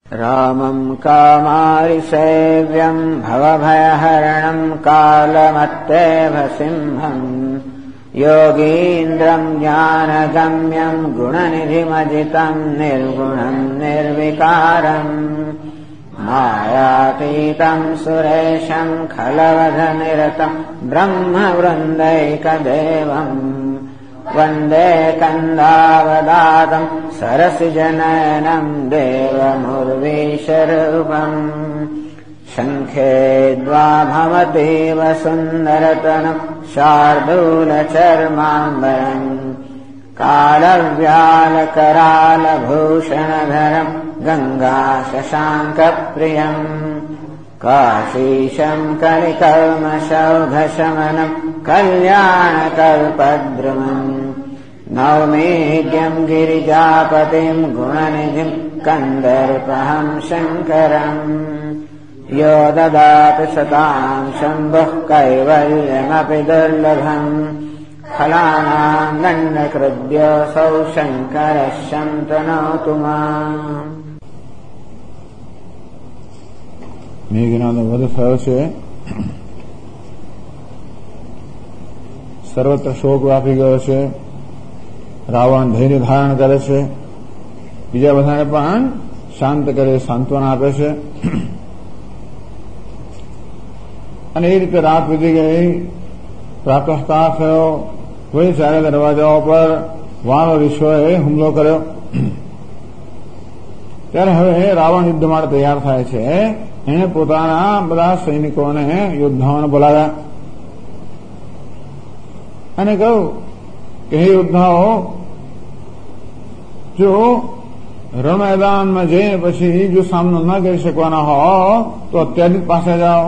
रामं कामारिसेव्यं भवभयहरणं कालमत्तेव सिंहं योगीन्द्रं ज्ञानगम्यं गुणनिधिमजितं निर्गुणं निर्विकारम् मायातीतं सुरेशं खलवधनिरतं ब्रह्मवृन्दैकदेवम् वन्दे कन्दावदातं सरसिजनयनं देवमुर्वीशरूपम् शङ्खे द्वाभमतीव सुन्दरतनं शार्दूलचर्माम्बरम् कालव्यालकरालभूषणधरम् गङ्गाशशाङ्कप्रियम् काशीशं कलिकल्मषौघशमनं कल्याणकल्पद्रुमम् नौमीड्यं गिरिजापतिं गुणनिधिं कन्दर्पहं शङ्करम् यो ददाति सतां शम्भुः कैवल्यमपि दुर्लभम् फलानां दण्डकृद्योऽसौ शङ्करः शन्तनोतु माम्। મેઘનાનો વધ થયો છે, સર્વત્ર શોક વ્યાપી ગયો છે, રાવણ ધૈર્ય ધારણ કરે છે, બીજા બધાને પણ શાંત કરે, સાંત્વના આપે છે. અને એ રીતે રાત વીતી ગઈ, પ્રાતઃકાળ થયો, વળી ચારે દરવાજાઓ પર વાનર ઋષિઓએ હુમલો કર્યો. ત્યારે હવે રાવણ યુદ્ધ માટે તૈયાર થાય છે. એણે પોતાના બધા સૈનિકોને યોદ્ધાઓને બોલાવ્યા અને કહ્યું કે હે યોદ્ધાઓ, જો રણ મેદાનમાં જઈને પછી જો સામનો ન કરી શકવાના હો તો અત્યારથી પાસે જાઓ,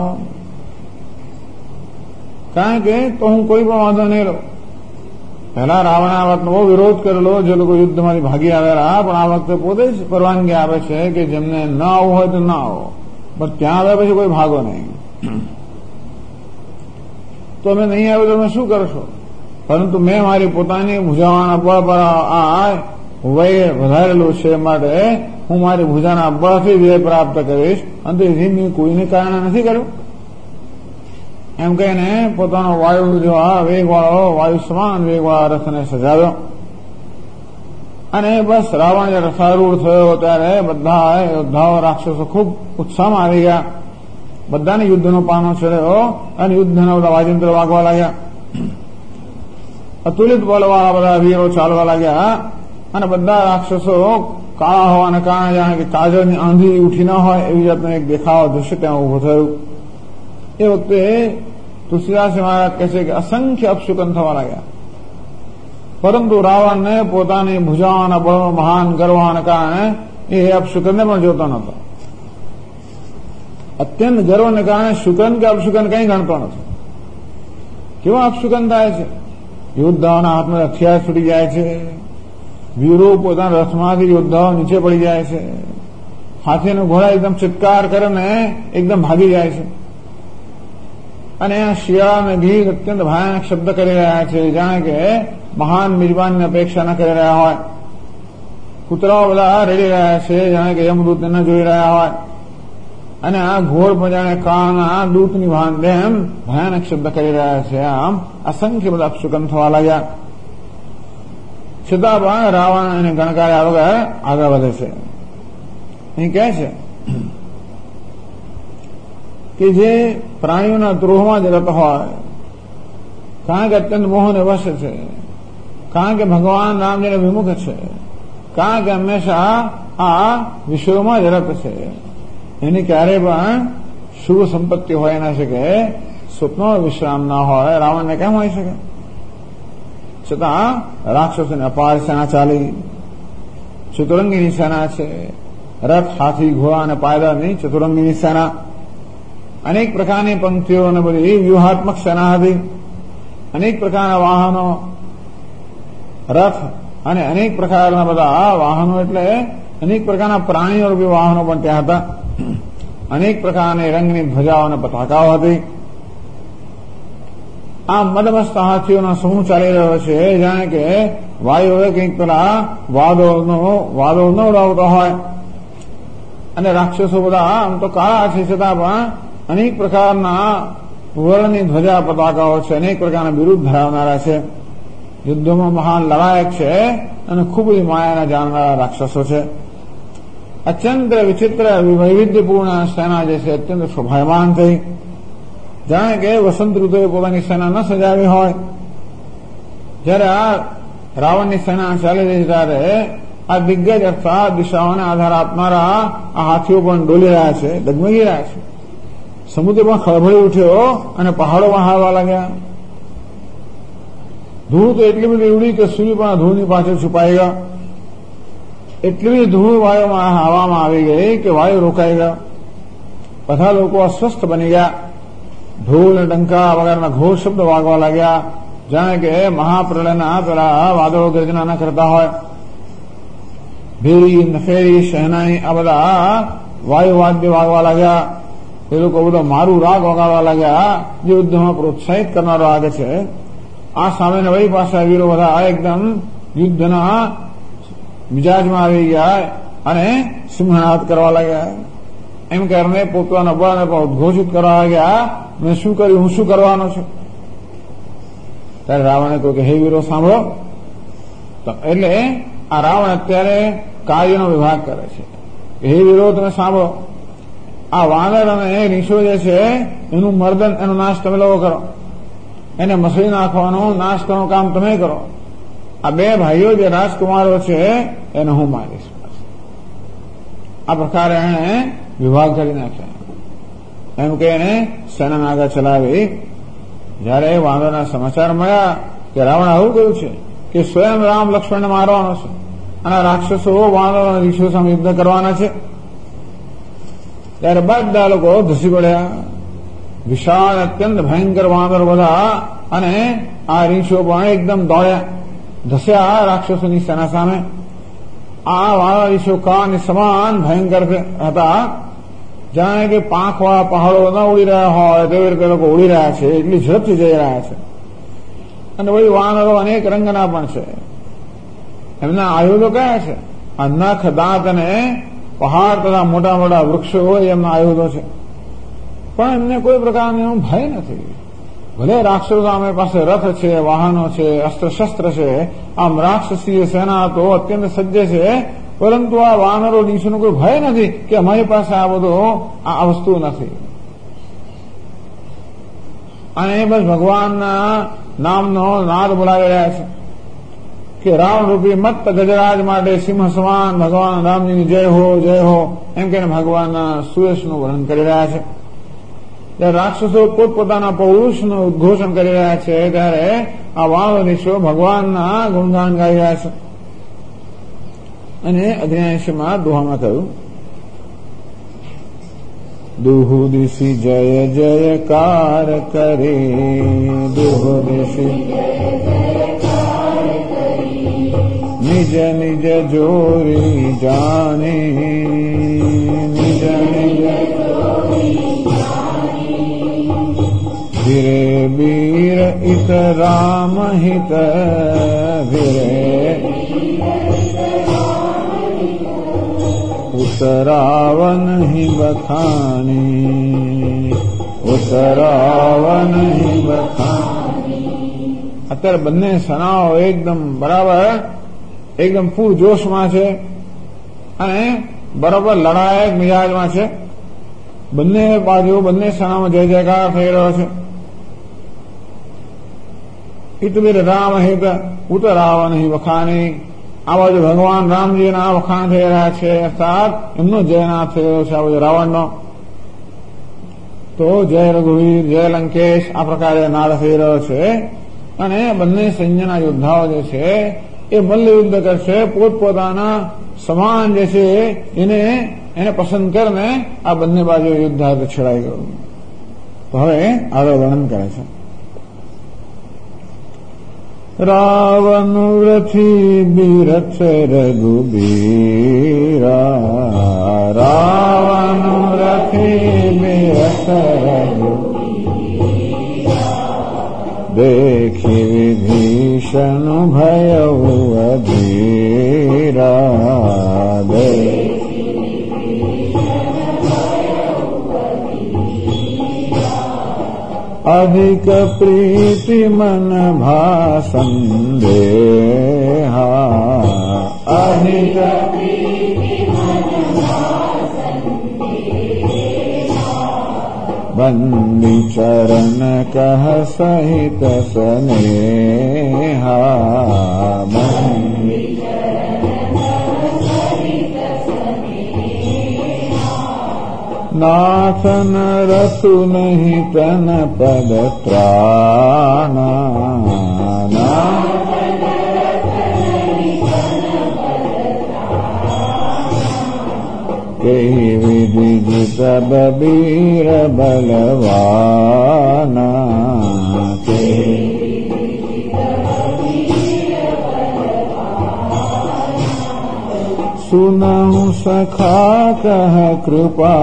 કારણ કે તો હું કોઈ પણ વાંધો નહીં રહું. પહેલા રાવણે આ વાતનો બહુ વિરોધ કરેલો, જે લોકો યુદ્ધમાંથી ભાગી આવેલા, પણ આ વખતે પોતે જ પરવાનગી આપે છે કે જેમને ન આવવું હોય તો ન આવો, પણ ત્યાં આવ્યા પછી કોઈ ભાગો નહીં. તો અમે નહીં આવ્યું તો તમે શું કરશો? પરંતુ મેં મારી પોતાની ભુજાવાના બળ પર આ વય વધારેલું છે, માટે હું મારી ભુજાના બળથી વિજય પ્રાપ્ત કરીશ, અને મેં કોઈને કારણે નથી કર્યું. એમ કહીને પોતાનો વાયુ જેવા વેગવાળો, વાયુ સમાન વેગવાળા રથને સજાવ્યો. અને બસ રાવણ જયારે રથારૂઢ થયો ત્યારે બધા યોદ્ધાઓ, રાક્ષસો ખૂબ ઉત્સાહમાં આવી ગયા. બધાને યુદ્ધનો પાનો ચડ્યો અને યુદ્ધના બધા વાજિંત્ર વાગવા લાગ્યા. અતુલિત બળવાળા બધા વીરો ચાલવા લાગ્યા અને બધા રાક્ષસો કાળા હોવાને કારણે જાણે કે કાજળની આંધી ઉઠી ન હોય એવી જાતનો એક દેખાવો દૃશ્ય ત્યાં ઉભો થયું. એ વખતે તુલસીદાસ મહારાજ કહે છે કે અસંખ્ય અપશુકન થવા લાગ્યા, પરંતુ રાવણને પોતાની ભુજાઓના બળનો મહાન ગર્વને કારણે એ અપશુકનને પણ જોતો નહોતો. અત્યંત ગર્વને કારણે શુકન કે અપશુકન કંઈ ગણતો નથી. કેવા અપશુકન થાય છે? યોદ્ધાઓના હાથમાં હથિયાર છૂટી જાય છે, વીરો પોતાના રથમાંથી યોદ્ધાઓ નીચે પડી જાય છે, હાથીનો ઘોડા એકદમ ચિત્કાર કરે ને એકદમ ભાગી જાય છે. અને આ શિયાળ અને ગીર અત્યંત ભયાનક શબ્દ કરી રહ્યા છે, જાણે કે મહાન મિજબાનની અપેક્ષા ન કરી રહ્યા હોય. કૂતરાઓ બધા રડી રહ્યા છે, જાણે કે યમદૂતને ન જોઈ રહ્યા હોય. અને આ ઘોડ પણ જાણે કાળના દૂતની જેમ ભયાનક શબ્દ કરી રહ્યા છે. આમ અસંખ્ય બધા અપશુકન થવા લાગ્યા. છતાં પણ રાવણ એને ગણકાર્યા વગર આગળ વધે છે. અહીં કહે છે કે જે પ્રાણીઓના દ્રોહમાં જ રત હોય, કારણ કે અત્યંત મોહને વશ છે, કારણ કે ભગવાન રામ જેને વિમુખ છે, કારણ કે હંમેશા આ વિશ્વમાં જ રત છે, એની ક્યારે પણ શુભ સંપત્તિ હોય ના શકે, સ્વપ્નો વિશ્રામ ના હોય, રાવણને કેમ હોઈ શકે? છતાં રાક્ષસોની અપાર સેના ચાલી, ચતુરંગીની સેના છે, રથ, હાથી, ઘોડા અને પાયદળની ચતુરંગીની સેના, અનેક પ્રકારની પંક્તિઓ અને બધી વ્યૂહાત્મક સેના હતી, અનેક પ્રકારના વાહનો, રથ અને અનેક પ્રકારના બધા વાહનો, એટલે અનેક પ્રકારના પ્રાણીઓ રૂપી વાહનો પણ ત્યાં હતા. અનેક પ્રકારની રંગની ધ્વજાઓ અને પતાકાઓ હતી. આ મદમસ્ત હાથીઓનો સમૂહ ચાલી રહ્યો છે, જાણે કે વાયુએ કંઈક પેલા વાદળનો ઉડાવતો હોય. અને રાક્ષસો બધા આમ તો કાળા છે, છતાં પણ અનેક પ્રકારના વર્ણની ધ્વજા પતાકાઓ છે, અનેક પ્રકારના બિરુદ ધરાવનારા છે, યુદ્ધોમાં મહાન લડાયક છે અને ખૂબ જ માયાના જાણનારા રાક્ષસો છે. અત્યંત વિચિત્ર વૈવિધ્યપૂર્ણ સેના જે છે અત્યંત શોભાયમાન થઈ, જાણે કે વસંત ઋતુએ પોતાની સેના ન સજાવી હોય. જયારે આ રાવણની સેના ચાલી રહી ત્યારે આ દિગ્ગજ અર્થાત દિશાઓને આધાર આપનારા આ હાથીઓ પણ ડોલી રહ્યા છે, ડગમગી રહ્યા છે. સમુદ્ર પણ ખળભળી ઉઠ્યો અને પહાડો પણ હાલવા લાગ્યા. ધૂળ તો એટલી બધી ઉડી કે સૂર્ય પણ ધૂળની પાછળ છુપાઈ ગયો. એટલી બધી ધૂળ વાયુમાં હવામાં આવી ગઈ કે વાયુ રોકાઈ ગયો. બધા લોકો અસ્વસ્થ બની ગયા. ઢોલ અને ડંકા વગરના ઘોર શબ્દ વાગવા લાગ્યા, જાણે કે મહાપ્રલયના પેલા વાદળો ગર્જના ન કરતા હોય. ભેરી, નફેરી, શહેનાઈ આ બધા વાયુ વાદ્ય વાગવા લાગ્યા. એ લોકો બધા મારું રાગ વગાડવા લાગ્યા, જે યુદ્ધમાં પ્રોત્સાહિત કરનારો રાગ છે. આ સામે વળી પાછા વીરો બધા એકદમ યુદ્ધના મિજાજમાં આવી ગયા અને સિંહનાદ કરવા લાગ્યા. એમ કરીને પોતાના બળને પણ ઉદ્ઘોષિત કરવા લાગ્યા, મેં શું કર્યું, હું શું કરવાનો છું. ત્યારે રાવણે કહ્યું કે હે વીરો સાંભળો. એટલે આ રાવણ અત્યારે કાર્યનો વિભાગ કરે છે. હે વીરો તમે સાંભળો, આ વાનર અને રીંછો જે છે એનું મર્દન, એનો નાશ તમે લોકો કરો. એને મસળી નાખવાનો, નાશ કરવાનું કામ તમે કરો. આ બે ભાઈઓ જે રાજકુમારો છે એને હું મારીશ. આ પ્રકારે એને વિભાગ કરી નાખ્યા. એમ કે એને સેનાને આગળ ચલાવી. જયારે વાનરના સમાચાર મળ્યા કે રાવણ આવું કર્યું છે કે સ્વયં રામ લક્ષ્મણને મારવાનો છે અને રાક્ષસો વાનર અને રીંછો સામે યુદ્ધ કરવાના છે, ત્યારે બધા લોકો ધસી પડ્યા. વિશાળ અત્યંત ભયંકર વાનર બધા અને આ રીંછો પણ એકદમ દોડ્યા, ધસ્યા રાક્ષસોની સેના સામે. આ વાનર રીંછો કાળની સમાન ભયંકર હતા, જાણે કે પાંખવાળા પહાડો ન ઉડી રહ્યા હોય તેવી રીતે લોકો ઉડી રહ્યા છે, એટલી ઝડપથી જઈ રહ્યા છે. અને વળી વાનરો અનેક રંગના પણ છે. એમના આયુધો કયા છે? આ નખ, દાંત અને પહાડ તથા મોટા મોટા વૃક્ષો હોય એમના આયુધો છે. પણ એમને કોઈ પ્રકારનો ભય નથી. ભલે રાક્ષસો સામે પાસે રથ છે, વાહનો છે, અસ્ત્ર શસ્ત્ર છે, આમ રાક્ષસીય સેના તો અત્યંત સજ્જ છે, પરંતુ આ વાનરો રીંછોનો કોઈ ભય નથી કે અમારી પાસે આ બધો આ વસ્તુ નથી. અને બસ ભગવાનના નામનો નાદ બોલાવી રહ્યા છે કે રાવણ રૂપી મત્ત ગજરાજ માટે સિંહ સમાન ભગવાન રામજીની જય હો, જય હો, એમ કહીને ભગવાનના સુયશનું વર્ણન કરી રહ્યા છે. ત્યારે રાક્ષસો પોતપોતાના પૌરુષનું ઉદ્ઘોષણ કરી રહ્યા છે, ત્યારે આ વાનર રીંછો ભગવાનના ગુણગાન ગાઈ રહ્યા છે. અને 89માં દોહામાં કહ્યું, દુહુદિશી જય જયકાર કરે, દુહુદિશી નિજ નિજ જોરી જાને, નિજ નિજ ધીરે બીર ઇત રામ હિત, ધીરે ઉતરાવ નહીં બખાની, ઉતરાવ નહીં બખાની. અત્યારે બંને સેનાઓ એકદમ બરાબર, એકદમ પૂર જોશમાં છે અને બરાબર લડાયક મિજાજમાં છે. બંને બાજુ બંને સેનામાં જય જયકાર થઈ રહ્યો છે. ઇતવીર રામ હિત ઉતરાવ નહીં વખાની. આ બાજુ ભગવાન રામજીના વખાણ થઈ રહ્યા છે, અર્થાત એમનો જયનાથ થયો છે આ બાજુ રાવણનો. તો જય રઘુવીર, જય લંકેશ આ પ્રકારે નાદ થઈ રહ્યો છે. અને બંને સૈન્યના યોદ્ધાઓ જે છે એ મલ્લ યુદ્ધ કરશે. પોતપોતાના સમાન જે છે એને પસંદ કરીને આ બંને બાજુ યુદ્ધ છેડાઈ ગયું. તો હવે આગળ વર્ણન કરે છે. રાવણ રથી બીરથ રઘુબીરા, રાવણ રથી બીરથ રઘુબીરા, દેખી વિભીષણ ભયઉ અધીરા, દેખી अधिक प्रीति मन भासंदेहा अधिक बंदी चरण कह सहित स्नेहा नाथ नरसु नहीं तन पद त्राणा कही विधि जित बबीर बलवाना सुनहु सखा कह कृपा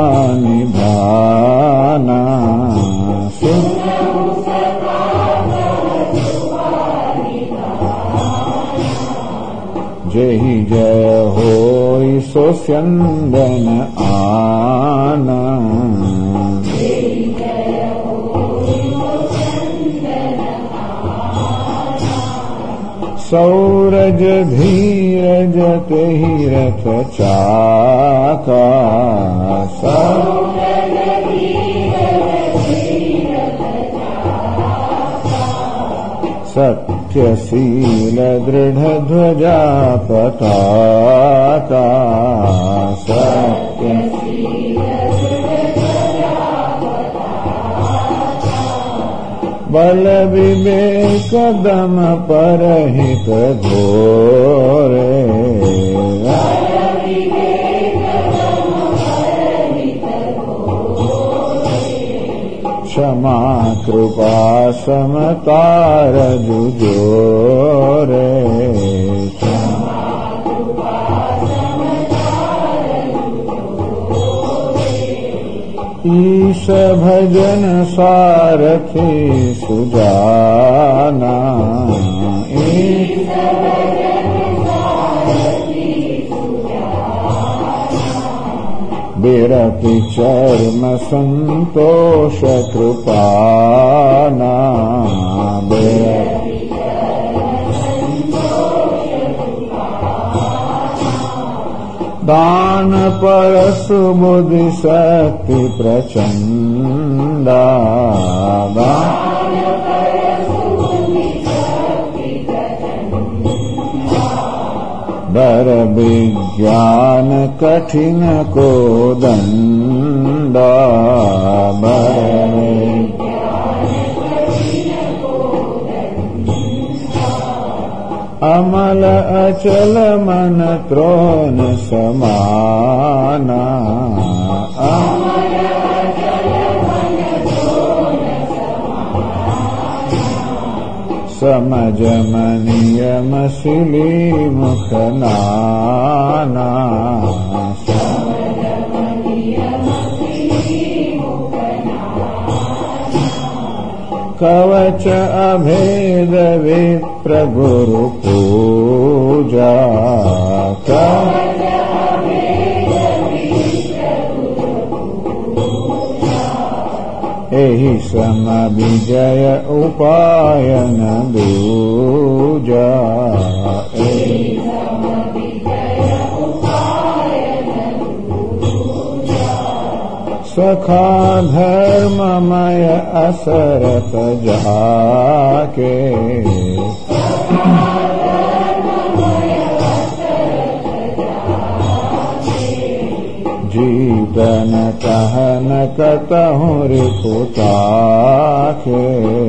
निधाना जहि जय होई सो स्यंदन आना सौरज धीरज तेहि रथ चाका सत्यशील दृढ़ ध्वजा पताका बल विवेक दम परहित घोरे क्षमा कृपा समता रजुजोरे ईश भजन सारथी सुजाना बिरपि चर्म संतोष कृपाना दान परस बुद्धि शक्ति प्रचंडा बर विज्ञान कठिन को दंडा अमल अचल मन त्रोन समाना समझ मनियम सिली मुख नाना कवच अभेद विप्र गुरु पूजा एहि सम विजय उपायन दूजा सखा धर्ममय असरत जाके जीवन कहन कतहु रिपुता के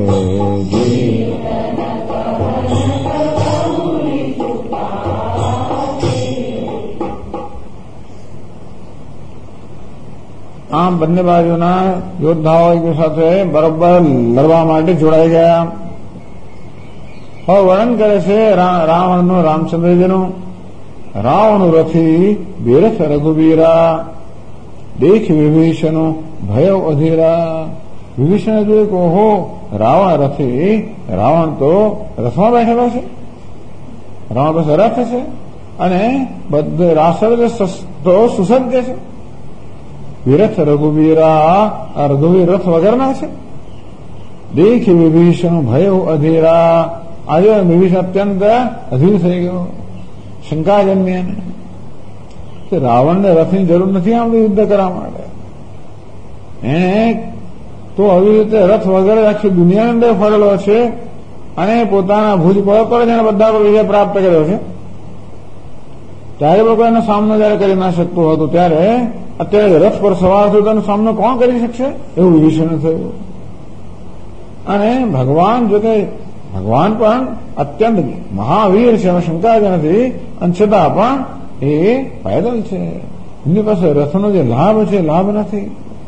આમ બંને બાજુના યોદ્ધાઓ એક સાથે બરોબર લડવા માટે જોડાઈ ગયા. હવે વર્ણન કરે છે રાવણનું, રામચંદ્રજીનું. રાવણ રથી બેરથ રઘુવીરા, દેખ વિભીષણો ભય અધીરા. વિભીષણે જોયું કે ઓહો, રાવણ રથી, રાવણ તો રથમાં બેઠેલો છે, રાવણ પાસે રથ છે અને બધે રાસર તો સુસજ્જ છે. વિરથ રઘુવીરા, રઘુવીર રથ વગરના છે. દેખી વિભીષણ ભય અધીરા. આજે વિભીષણ અત્યંત અધીર થઈ ગયો, શંકા જન્મી કે રાવણને રથની જરૂર નથી આમ યુદ્ધ કરવા માટે. એને તો આવી રીતે રથ વગેરે આખી દુનિયાની અંદર ફરેલો છે અને પોતાના ભૂતપૂર્વ પર જેને બધા પર વિજય પ્રાપ્ત કર્યો છે. ત્યારે લોકો એનો સામનો જયારે કરી ના શકતો હતો ત્યારે અત્યારે રથ પર સવાર થયો તેનો સામનો કોણ કરી શકશે એવું વિભીષણ થયું. અને ભગવાન જોકે ભગવાન પણ અત્યંત મહાવીર છે, એમાં શંકા જ નથી, અને છતાં પણ એ પેદલ છે. એમની પાસે રથનો જે લાભ છે લાભ નથી.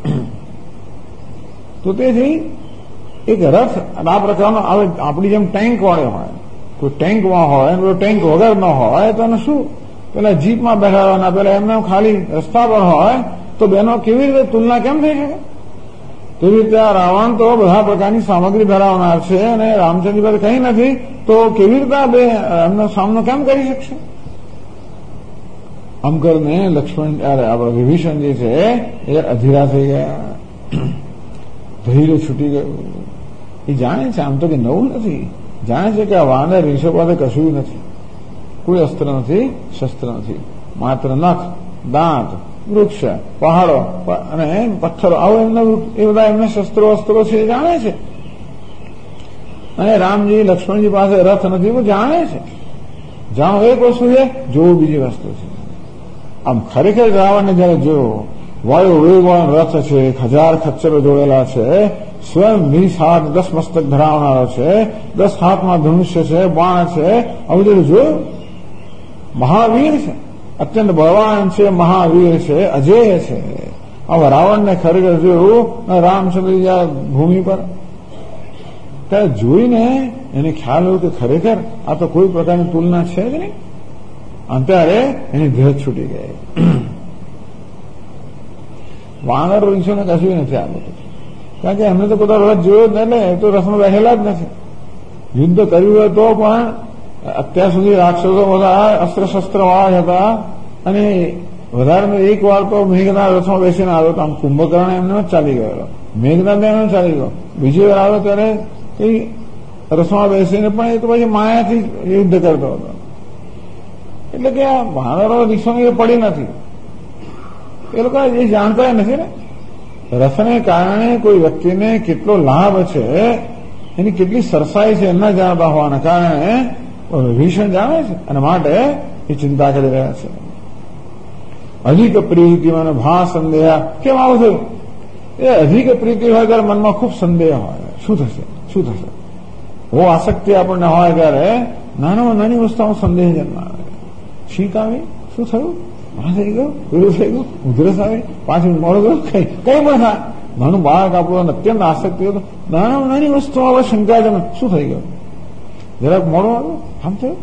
તો તેથી એક રથ આ પ્રકારનો આવે, આપણી જેમ ટેન્ક વાળો હોય, કોઈ ટેન્કમાં હોય ટેન્ક વગર ન હોય તો એને શું પેલા જીપમાં બેઠાડવાના, પેલા એમને ખાલી રસ્તા પર હોય તો બેનો કેવી રીતે તુલના કેમ થઈ શકે? તેવી રીતે આ રાવણ તો બધા પ્રકારની સામગ્રી ધરાવનાર છે અને રામચંદ્ર પાસે કંઈ નથી, તો કેવી રીતે બે એમનો સામનો કેમ કરી શકશે? આમ કરીને લક્ષ્મણ આપણા વિભીષણ જે છે એ અધીરા થઈ ગયા, ધૈર્ય છૂટી ગયું. એ જાણે છે આમ તો કે નવું નથી, જાણે છે કે આ વાનર રીસો પાસે કશું નથી, કોઈ અસ્ત્ર નથી, શસ્ત્ર નથી, માત્ર નખ, દાંત, વૃક્ષ, પહાડો અને પથ્થરો, આવું એમના એ બધા એમના શસ્ત્રો અસ્ત્રો છે એ જાણે છે. અને રામજી લક્ષ્મણજી પાસે રથ નથી એવું જાણે છે. જાણો એક વસ્તુ છે, જોવું બીજી વસ્તુ છે. આમ ખરેખર રાવણને જયારે જોયો, વાયુ વેગવાન રથ છે, 1000 ખચ્ચરો જોડેલા છે, સ્વયં 20 હાથ 10 મસ્તક ધરાવનારો છે, 10 હાથમાં ધનુષ્ય છે, બાણ છે, આવું બધું જોયું. મહાવીર છે, અત્યંત બળવાન છે, મહાવીર છે, અજેય છે. હવે રાવણને ખરેખર જોયું રામચંદ્રજી ભૂમિ પર, ત્યારે જોઈને એને ખ્યાલ આવ્યો કે ખરેખર આ તો કોઈ પ્રકારની તુલના છે જ નહીં. અત્યારે એની ધ્યેય છૂટી ગઈ. વાનર રીંછોને કશું નથી આ બધું, કારણ કે એમને તો પોતાનો રથ જોયો જ એટલે એ તો રથમાં બેઠેલા જ નથી. યુદ્ધ કર્યું હોય તો પણ અત્યાર સુધી રાક્ષસો બધા અસ્ત્ર શસ્ત્ર વાળા હતા અને વધારે એક વાર તો મેઘનાદ રથમાં બેસીને આવ્યો તો આમ કુંભકર્ણ એમને જ ચાલી ગયો, મેઘનાદ એમને ચાલી ગયો. બીજી વાર આવ્યો ત્યારે કઈ રથમાં બેસીને પણ એ તો પછી માયાથી યુદ્ધ કરતો હતો. એટલે કે આ વાનરો રીંછોની પડી નથી, એ લોકો એ જાણતા નથી ને રથને કારણે કોઈ વ્યક્તિને કેટલો લાભ છે, એની કેટલી સરસાઈ છે એમના જાણતા હોવાના કારણે વિભીષણ જાણે છે અને માટે એ ચિંતા કરી રહ્યા છે. અધિક પ્રીતિ મને ભા સંદેહ. કેમ આવું થયું? એ અધિક પ્રીતિ હોય ત્યારે મનમાં ખૂબ સંદેહ હોય, શું થશે શું થશે. બહુ આસક્તિ આપણને હોય ત્યારે નાનામાં નાની વસ્તુમાં સંદેહ જન્માવે. છીંક આવી, શું થયું, આ થઈ ગયું, પેલું થઈ ગયું, ઉધરસ આવી, 5 મિનિટ મોડું ગયું, કઈ પણ થાય. નાનું બાળક આપણું અત્યંત આસક્તિ હોય તો નાનામાં નાની વસ્તુ આવે શંકા જમે, શું થઈ ગયું, જરાક મોડું આવ્યું, આમ થયું.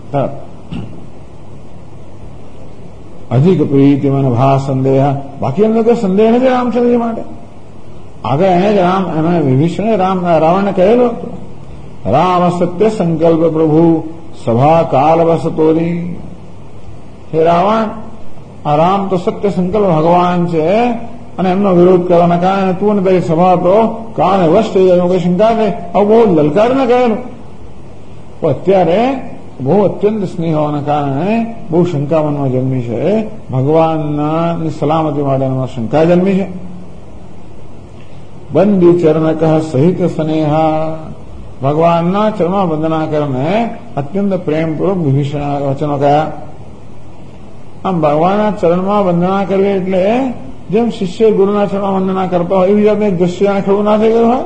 અધિક પ્રીતિ મને ભા સંદેહ. બાકી એમને કોઈ સંદેહ નથી રામચંદ્રજી માટે. આગળ એને જ એમણે વિભીષણે રાવણને કહેલું હતું, રામ સત્ય સંકલ્પ પ્રભુ સભા કાલ વસતોરી. હે રાવણ, આ રામ તો સત્ય સંકલ્પ ભગવાન છે અને એમનો વિરોધ કરવાના કારણે તું ને તારી સભા તો કાળને વશ થઈ જાય, કઈ શંકા નહીં. આવું બહુ લલકારીને કહેલું. તો અત્યારે બહુ અત્યંત સ્નેહ હોવાના કારણે બહુ શંકા મનમાં જન્મી છે. ભગવાનના સલામતી માટે શંકા જન્મી છે. બંદી ચરણ કહ સહિત સ્નેહા. ભગવાનના ચરણમાં વંદના કરીને અત્યંત પ્રેમપૂર્વક વિભીષણ વચનો કયા. આમ ભગવાનના ચરણમાં વંદના કરવી એટલે જેમ શિષ્ય ગુરુના ચરણમાં વંદના કરતા હોય એવી જાતને દ્રશ્ય ખડું ના થઈ ગયું હોય.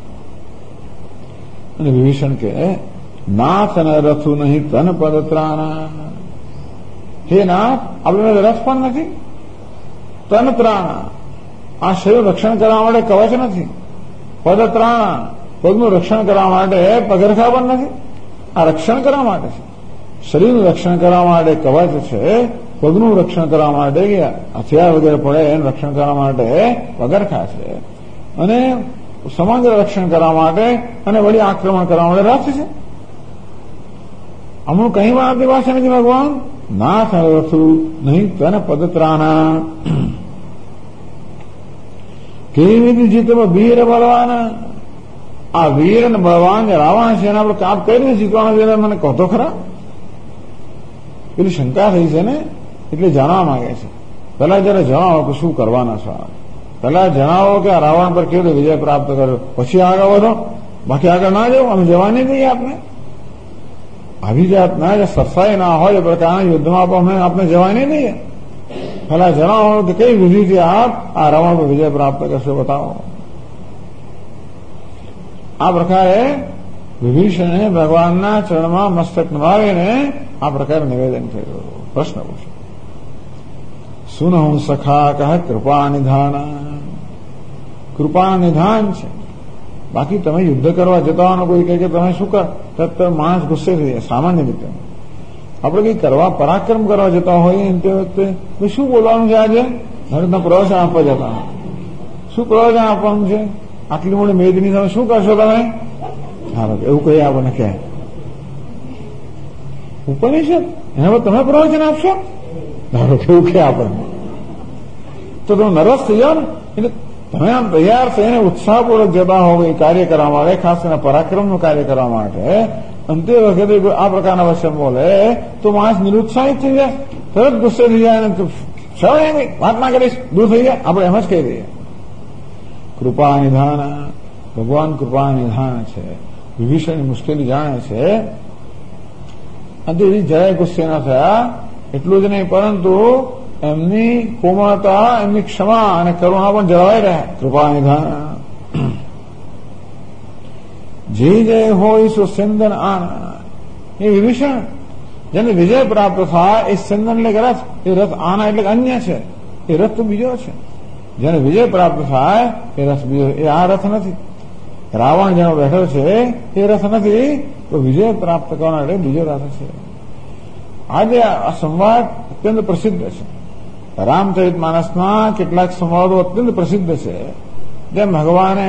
અને વિભીષણ કે નાથ ન રથુ નહીં તન પદત્રાણા. હે નાથ, આપણે રથ પણ નથી, તન ત્રાણા, આ શરીર રક્ષણ કરવા માટે કવચ નથી, પદત્રાણા, પગનું રક્ષણ કરવા માટે પગરખા પણ નથી. આ રક્ષણ કરવા માટે છે, શરીરનું રક્ષણ કરવા માટે કવચ છે, પગનું રક્ષણ કરવા માટે હથિયાર વગેરે પડે એનું રક્ષણ કરવા માટે પગરખા છે, અને સમગ્ર રક્ષણ કરવા માટે અને વળી આક્રમણ કરવા માટે રથ છે. હમણાં કઈ વાર આપણી પાસે નથી ભગવાન. નાથ રથું નહીં તને પદત્રાણા. કેવી રીતે જીતમાં વીર બળવાના. આ વીર અને બળવાન રાવણ છે એના પર કાપ કઈ રીતે જીતવાનો છે મને કહો તો ખરા. પેલી શંકા થઈ છે ને એટલે જાણવા માંગે છે. પેલા જયારે જણાવો કે શું કરવાના છો, પેલા જણાવો કે આ રાવણ પર કેવી રીતે વિજય પ્રાપ્ત કર્યો, પછી આગળ વધો. બાકી આગળ ના જાઓ, અમે જવા નહીં દઈએ આપને. આવી જાતના જે સરસાઈ ના હોય એ પ્રકારના યુદ્ધમાં અમે આપને જવા નહીં દઈએ. પેલા જણાવો કે કઈ વિધિથી આપ આ રાવણ પર વિજય પ્રાપ્ત કરશો, બતાવો. આ પ્રકારે વિભીષણે ભગવાનના ચરણમાં મસ્તક નમાવીને આ પ્રકારે નિવેદન કર્યું. પ્રશ્ન પૂછ્યો, સુનહું સખા કહે કૃપા નિધાન. કૃપા નિધાન છે. બાકી તમે યુદ્ધ કરવા જતા હોવાનો કોઈ કહે કે તમે શું કર, તરત માણસ ગુસ્સે થઈ જાય. સામાન્ય રીતે આપણે કઈ કરવા પરાક્રમ કરવા જતા હોઈએ તે વખતે શું બોલવાનું છે, આજે ભારતના પ્રવચન આપવા જતા શું પ્રવચન આપવાનું છે, આટલી મોટી મેદની તમે શું કરશો, તમે એવું કઈ આપણને કહે ઉપનિષદ એના પર તમે પ્રવચન આપશો, ધારો કે એવું કહે આપણને, તો તમે નર્વસ થઈ જાઓ ને. એટલે તમે આમ તૈયાર થઈને ઉત્સાહપૂર્વક જતા હોવ એ કાર્ય કરવા માટે, ખાસ કરીને પરાક્રમનું કાર્ય કરવા માટે, અંતે વખતે આ પ્રકારના વચન બોલે તો માણસ નિરુત્સાહિત થઈ જાય, તરત ગુસ્સે થઈ જાય અને વાત ના કરીશ, દૂર થઈ જાય. આપણે એમ જ કહી દઈએ કૃપા નિધાન. ભગવાન કૃપા નિધાન છે. વિભીષણની મુશ્કેલી જાણે છે. અંતે જરાય ગુસ્સે ના થયા. એટલું જ નહીં, પરંતુ એમની કોમળતા, એમની ક્ષમા અને કરુણા પણ જળવાઈ રહ્યા. કૃપા નિધાન. જે જય હોય સો સિંદન આન. એ વિભીષણ જેને વિજય પ્રાપ્ત થાય એ સિંદન એટલે રથ. એ રથ આના એટલે અન્ય છે. એ રથ તો બીજો છે. જેને વિજય પ્રાપ્ત થાય એ રથ બીજો. એ આ રથ નથી. રાવણ જેનો બેઠો છે એ રથ નથી, તો વિજય પ્રાપ્ત કરવાનો એટલે બીજો રથ છે. આજે આ સંવાદ અત્યંત પ્રસિદ્ધ છે. રામચરિત માનસમાં કેટલાક સંવાદો અત્યંત પ્રસિદ્ધ છે. જેમ ભગવાને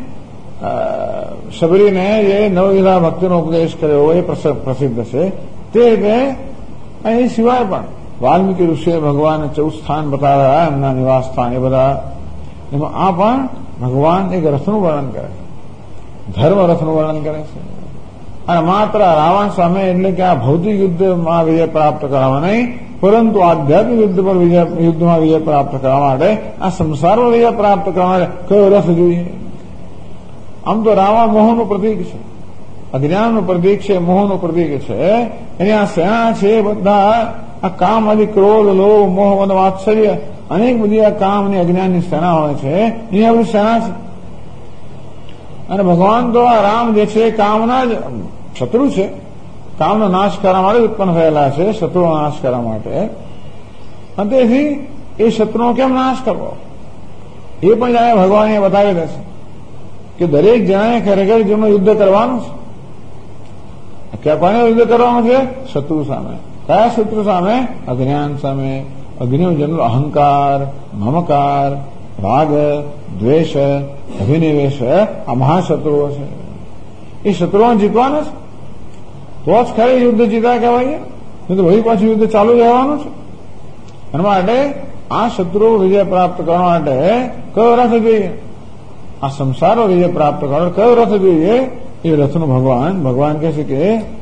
શબરીને જે નવવિધા ભક્તિનો ઉપદેશ કર્યો એ પ્રસિદ્ધ છે. તે રીતે અહીં સિવાય પણ વાલ્મીકી ઋષિએ ભગવાનને 14 સ્થાન બતાવ્યા, એમના નિવાસ સ્થાન એ બધા. એમાં આ પણ ભગવાન એક રથનું વર્ણન કરે છે, ધર્મ રથનું વર્ણન કરે છે. અને માત્ર રાવણ સામે એટલે કે આ ભૌતિક યુદ્ધમાં વિજય પ્રાપ્ત કરવા નહીં, પરંતુ આધ્યાત્મિક યુદ્ધમાં વિજય પ્રાપ્ત કરવા માટે, આ સંસારમાં વિજય પ્રાપ્ત કરવા માટે કયો રથ જોઈએ. આમ તો રાવણ મોહનું પ્રતીક છે, અજ્ઞાનનું પ્રતીક છે, મોહનું પ્રતીક છે. એની આ સેના છે બધા આ કામ આદિ ક્રોધ, લોભ, મોહ, મદ, વાત્સલ્ય અનેક બધી આ કામ અને અજ્ઞાનની સેના હોય છે. એની બધી સેના છે. અને ભગવાન તો આ રામ જે છે કામના જ શત્રુ છે. કામનો નાશ કરવા માટે ઉત્પન્ન થયેલા છે, શત્રુનો નાશ કરવા માટે. અને તેથી એ શત્રુનો કેમ નાશ કરવો એ પણ જાણે ભગવાન એ બતાવી દેશે કે દરેક જણાએ ખરેખર જેમનું યુદ્ધ કરવાનું છે. ક્યાં કોને યુદ્ધ કરવાનું છે? શત્રુ સામે. કયા શત્રુ સામે? અજ્ઞાન સામે. અગ્નિજનનો અહંકાર, મમકાર, રાગ, દ્વેષ, અભિનિવેશ આ મહાશત્રુઓ છે. એ શત્રુઓને જીતવાના છે તો જ ખરી યુદ્ધ જીતા કહેવાય. નહીં તો વહી પાછું યુદ્ધ ચાલુ રહેવાનું છે. એના માટે આ શત્રુ વિજય પ્રાપ્ત કરવા માટે કયો રથ જોઈએ? આ સંસારનો વિજય પ્રાપ્ત કરવા કયો રથ જોઈએ? એ રથનું ભગવાન કહે છે કે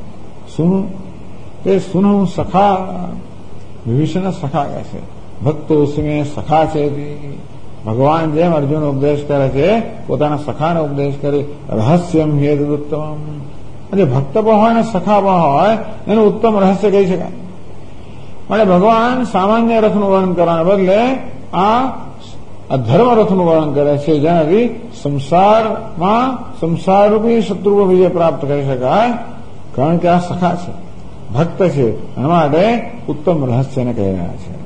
સુનું સખા. વિભીષણ સખા કહે છે. ભક્તો સુમે સખા છે. ભગવાન જેમ અર્જુન ઉપદેશ કરે છે, પોતાના સખાને ઉપદેશ કરે. રહસ્યમ હેદુત્તમ. જે ભક્ત પણ હોય ને સખા પણ હોય એનું ઉત્તમ રહસ્ય કહી શકાય. માટે ભગવાન સામાન્ય રથનું વર્ણન કરવાને બદલે આ ધર્મ રથનું વર્ણન કરે છે, જેનાથી સંસારમાં સંસારરૂપી શત્રુઓ વિજય પ્રાપ્ત કરી શકાય. કારણ કે આ સખા છે, ભક્ત છે. એના માટે ઉત્તમ રહસ્યને કહી રહ્યા છે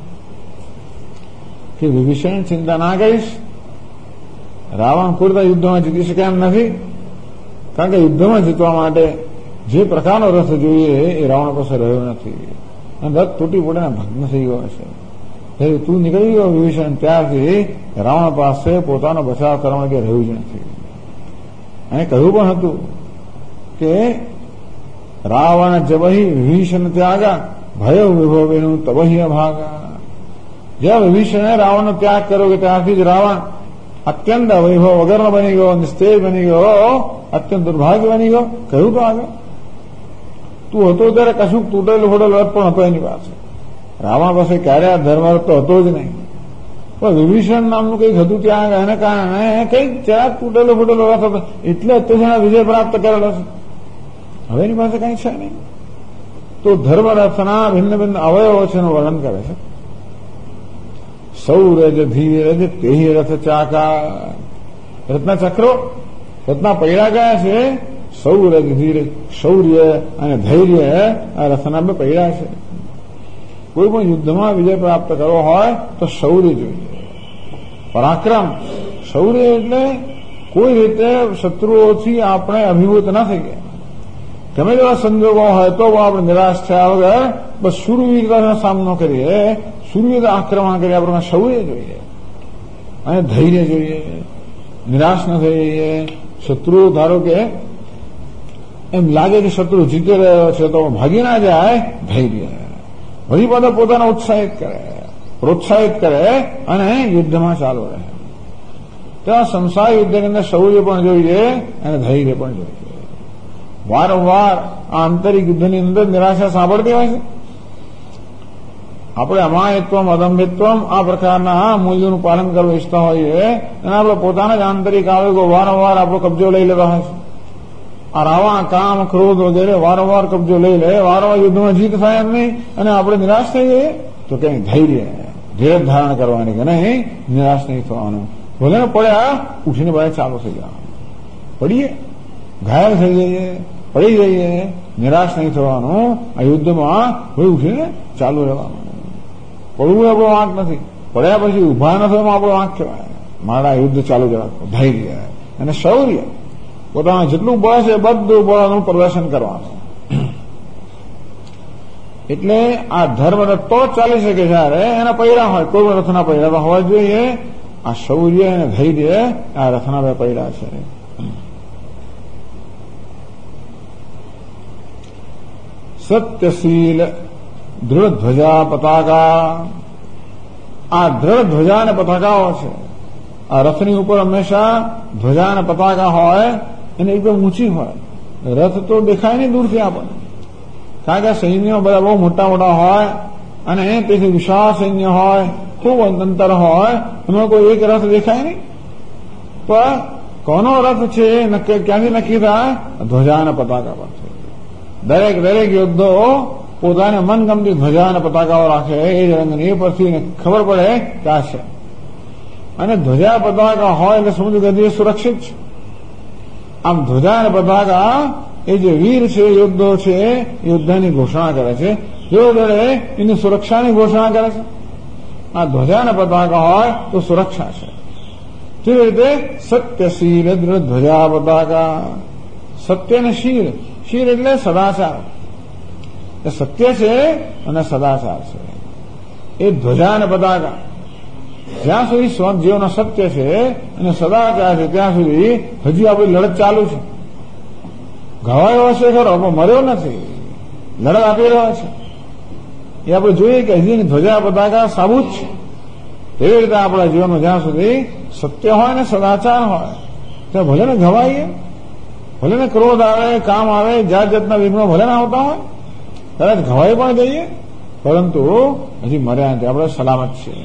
કે વિભીષણ ચિંતા ના કરીશ. રાવણ પૂરતા યુદ્ધમાં જીતી શકે એમ નથી. કારણ કે યુદ્ધમાં જીતવા માટે જે પ્રકારનો રથ જોઈએ એ રાવણ પાસે રહ્યો નથી. અને રથ તૂટી પડે ભગ્ન થઈ ગયો છે. તું નીકળી ગયો વિભીષણ, ત્યારથી રાવણ પાસે પોતાનો બચાવ કરવા માટે રહ્યું જ નથી. અને કહ્યું પણ હતું કે રાવણ જબહી વિભીષણ ત્યાગા ભય વિભવેનું તબહી અભાગા. જ્યાં વિભીષણે રાવણનો ત્યાગ કર્યો કે ત્યારથી જ રાવણ અત્યંત વૈભવ વગરનો બની ગયો, નિસ્તેજ બની ગયો, અત્યંત દુર્ભાગ્ય બની ગયો. કહ્યું તો આગળ તું હતો ત્યારે કશું તૂટેલું ફૂટેલું રથ પણ હતો એની પાસે. રાવણ પાસે ક્યારે આ ધર્મરથ તો હતો જ નહીં, પણ વિભીષણ નામનું કંઈક હતું ત્યાં એને કારણે કંઈક ત્યાં તૂટેલો ફૂટેલો રથ હતો, એટલે અત્યાર વિજય પ્રાપ્ત કરેલો છે. હવે એની પાસે કઈ છે નહીં. તો ધર્મરથના ભિન્ન ભિન્ન અવયવો છે એનું વર્ણન કરે છે. સૌરજ ધીરજ તેહી રથ ચાકા. રથના ચક્રો, રથના પૈડા કયા છે? સૌરજ ધીરજ, શૌર્ય અને ધૈર્ય આ રથના બે પૈડા છે. કોઈ પણ યુદ્ધમાં વિજય પ્રાપ્ત કરવો હોય તો શૌર્ય જોઈએ, પરાક્રમ. શૌર્ય એટલે કોઈ રીતે શત્રુઓથી આપણે અભિભૂત ન થઈ ગયા. ગમે તેવા સંજોગો હોય તો આપણે નિરાશ થયા વગર બસ શૂરવીરતાનો સામનો કરીએ, શૂરવીર આક્રમણ કરીએ. આપણે શૌર્ય જોઈએ અને ધૈર્ય જોઈએ, નિરાશ ન થઈએ. શત્રુ ધારો કે એમ લાગે કે શત્રુ જીતી રહ્યો છે તો ભાગી ના જાય, ધૈર્ય. વળી બધા પોતાને ઉત્સાહિત કરે, પ્રોત્સાહિત કરે અને યુદ્ધમાં ચાલુ રહે. ત્યાં સંસાર યુદ્ધની અંદર શૌર્ય પણ જોઈએ અને ધૈર્ય પણ જોઈએ. વારંવાર આ આંતરિક યુદ્ધની અંદર નિરાશા સાંભળતી હોય છે. આપણે અમાયત્વમ અદંભિત્વમ આ પ્રકારના મૂલ્યોનું પાલન કરવું ઈચ્છતા હોઈએ અને આપણે પોતાના જ આંતરિક આવેગો વારંવાર આપણો કબજો લઈ લેતા હોય છે. આ રાવણ કામ ક્રોધ વગેરે વારંવાર કબજો લઈ લે, વારંવાર યુદ્ધમાં જીત થાય એમ નહીં અને આપણે નિરાશ થઈ જઈએ તો કઈ ધૈર્ય ધીરજ ધારણ કરવાની કે નહીં, નિરાશ નહીં થવાનું. ભલે ને પડ્યા ઉઠીને બહાર ચાલુ થઈ જવાનું. પડીએ ઘાયલ થઈ જઈએ, પડી જઈએ, નિરાશ નહીં થવાનું. આ યુદ્ધમાં કોઈ ઉઠીને ચાલુ રહેવાનું. પડવું આપણો વાંક નથી, પડ્યા પછી ઉભા ન થવામાં આપણો વાંક કહેવાય. મારા યુદ્ધ ચાલુ જ રાખો, ધૈર્ય અને શૌર્ય. પોતાના જેટલું બળ છે બધું બળનું પ્રદર્શન કરવાનું. એટલે આ ધર્મરથ તો ચાલી શકે જ્યારે એના પૈડા હોય, કોઈ પણ રથના પૈડા હોવા જોઈએ. આ શૌર્ય અને ધૈર્ય આ રથના બે પૈડા છે. સત્યશીલ દૃઢ ધ્વજા પતાકા. આ દ્રઢ ધ્વજા અને પતાકાઓ છે. આ રથની ઉપર હંમેશા ધ્વજા અને પતાકા હોય અને એકદમ ઊંચી હોય. રથ તો દેખાય નહીં દૂરથી આપણને, કારણ કે સૈન્યો બધા બહુ મોટા મોટા હોય અને તેથી વિશાળ સૈન્ય હોય, ખૂબ અંતર હોય, એમાં કોઈ એક રથ દેખાય નહીં. પણ કોનો રથ છે ક્યાંથી નક્કી થાય? ધ્વજા અને પતાકા પર છે. દરેક યોદ્ધો પોતાને મનગમતી ધ્વજા અને પતાકાઓ રાખે એ જ રંગની, એ પરથી ખબર પડે કે આ છે. અને ધ્વજા પતાકા હોય એટલે સમુદ્ર ગતિ સુરક્ષિત છે. આમ ધ્વજા અને પતાકા એ જે વીર છે, યોદ્ધો છે, યોદ્ધાની ઘોષણા કરે છે. જો દળે એની સુરક્ષાની ઘોષણા કરે છે. આ ધ્વજા અને પતાકા હોય તો સુરક્ષા છે. તેવી રીતે સત્યશીલ દ્રઢ ધ્વજા પતાકા. સત્ય અને શીલ, શીલ એટલે સદાચાર. એ સત્ય છે અને સદાચાર છે. એ ધ્વજા અને પતાકા જ્યાં સુધી સ્વજીવનો સત્ય છે અને સદાચાર છે ત્યાં સુધી હજી આપણી લડત ચાલુ છે. ઘવાયો હશે ખરો પણ મર્યો નથી, લડત આપી રહ્યો છે. એ આપણે જોઈએ કે હજી ધ્વજા પતાકા સાબુત છે. એવી રીતે આપણા જીવનમાં જ્યાં સુધી સત્ય હોય ને સદાચાર હોય ત્યાં ભલે ને ઘવાઈએ, ભલે ને ક્રોધ આવે, કામ આવે, જાત જાતના વિઘ્નો ભલે ને આવતા હોય, કદાચ ઘવાઈ પણ જઈએ, પરંતુ હજી મર્યા નથી, આપણે સલામત છીએ.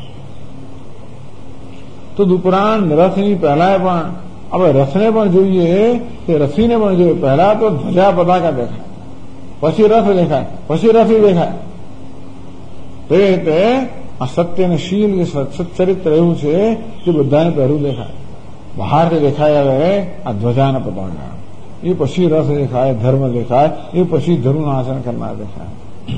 તો ઉપરાંત રથની પહેલા પણ આપણે રથને પણ જોઈએ, તે રથીને પણ જોઈએ. પહેલા તો ધ્વજા પતાકા દેખાય, પછી રથ દેખાય, પછી રથી દેખાય. તે રીતે આ સત્ય અને શીલ જે સચ્ચરિત્ર એવું છે તે બધાને પહેલું દેખાય. બહારથી દેખાય હવે આ ધ્વજા અને પતાકા, એ પછી રથ દેખાય, ધર્મ દેખાય, એ પછી ધર્મનું આચરણ કરનાર દેખાય.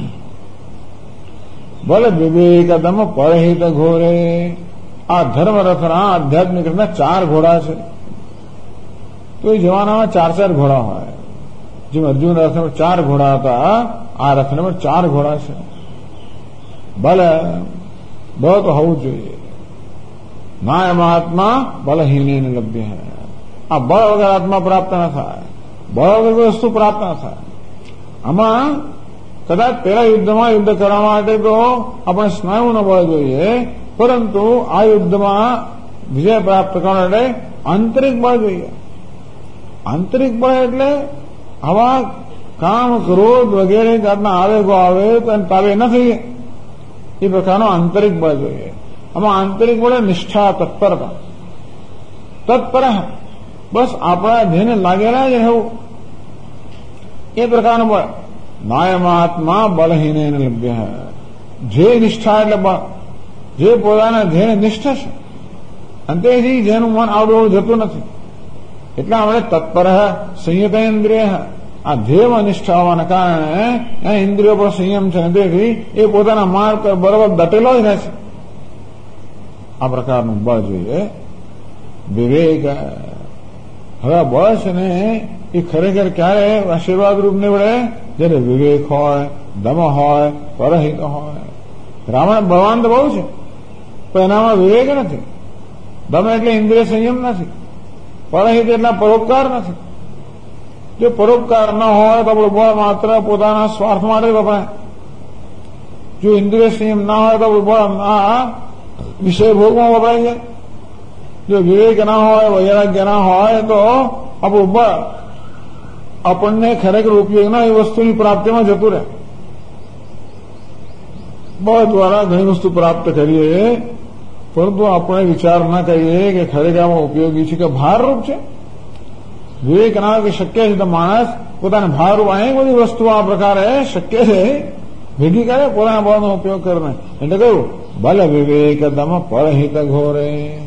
બલ વિવેકદમ પરહિત ઘોરે. આ ધર્મ રથના આધ્યાત્મિક રથના 4 ઘોડા છે. તો એ જમાનામાં 4 ઘોડા હોય. જેમ અર્જુન રથમાં 4 ઘોડા હતા, આ રથને પણ 4 ઘોડા છે. બલ તો હોવું જોઈએ. નાય મહાત્મા બલહીન લભ્ય હૈ. આ બળ વગર આત્મા પ્રાપ્ત ન થાય, બળ વગર કોઈ વસ્તુ પ્રાપ્ત ન થાય. આમાં કદાચ પેલા યુદ્ધમાં યુદ્ધ કરવા માટે તો આપણે સ્નાયુનો બળ જોઈએ, પરંતુ આ યુદ્ધમાં વિજય પ્રાપ્ત કરવા એટલે આંતરિક બળ જોઈએ. આંતરિક બળ એટલે આવા કામ ક્રોધ વગેરે જાતના આવેગો આવે તો એને તાવે ન થઈએ એ પ્રકારનો આંતરિક બળ જોઈએ. આમાં આંતરિક બળ નિષ્ઠા, તત્પરતા. તત્પર બસ આપણા ધ્યેયને લાગેલા જ રહેવું એ પ્રકારનું બળ. નાયમાત્મા બલહીન લભ્ય. જે નિષ્ઠા એટલે બળ, જે પોતાના ધ્યેયને નિષ્ઠા છે અને તેથી જેનું મન આવડું જતું નથી. એટલા આપણે તત્પર સંયત ઇન્દ્રિય. આ ધ્યેયમાં નિષ્ઠા હોવાના કારણે ઇન્દ્રિયો પર સંયમ છે. તેથી એ પોતાના માર્ગ પર બરોબર દટેલો જ રહે છે. આ પ્રકારનું બળ જોઈએ. વિવેક. હવે બળ છે ને એ ખરેખર ક્યારે આશીર્વાદ રૂપ નીવડે? જ્યારે વિવેક હોય, દમ હોય, પરહિત હોય. રાવણ બળવાન તો બહુ છે પણ એનામાં વિવેક નથી. દમ એટલે ઇન્દ્રિય સંયમ નથી. પરહિત એટલા પરોપકાર નથી. જો પરોપકાર ન હોય તો આપણું બળ માત્ર પોતાના સ્વાર્થ માટે વપરાય. જો ઇન્દ્રિય સંયમ ના હોય તો આપણું બળ આ વિષય ભોગમાં વપરાય છે. જો વિવેક ના હોય, વૈરાગ્ય ના હોય તો આપણું બળ આપણને ખરેખર ઉપયોગના એ વસ્તુની પ્રાપ્તિમાં જતું રહે. બળ દ્વારા ઘણી વસ્તુ પ્રાપ્ત કરીએ પરંતુ આપણે વિચાર ન કરીએ કે ખરેખર આમાં ઉપયોગી છે કે ભારરૂપ છે. વિવેક ના હોય કે શક્ય છે તો માણસ પોતાના ભારરૂપ અનેક બધી વસ્તુઓ આ પ્રકારે શક્ય છે ભેગી કરે પોતાના બળનો ઉપયોગ કરીને. એટલે કહ્યું બલ વિવેક દમ પરહિત ઘોરે.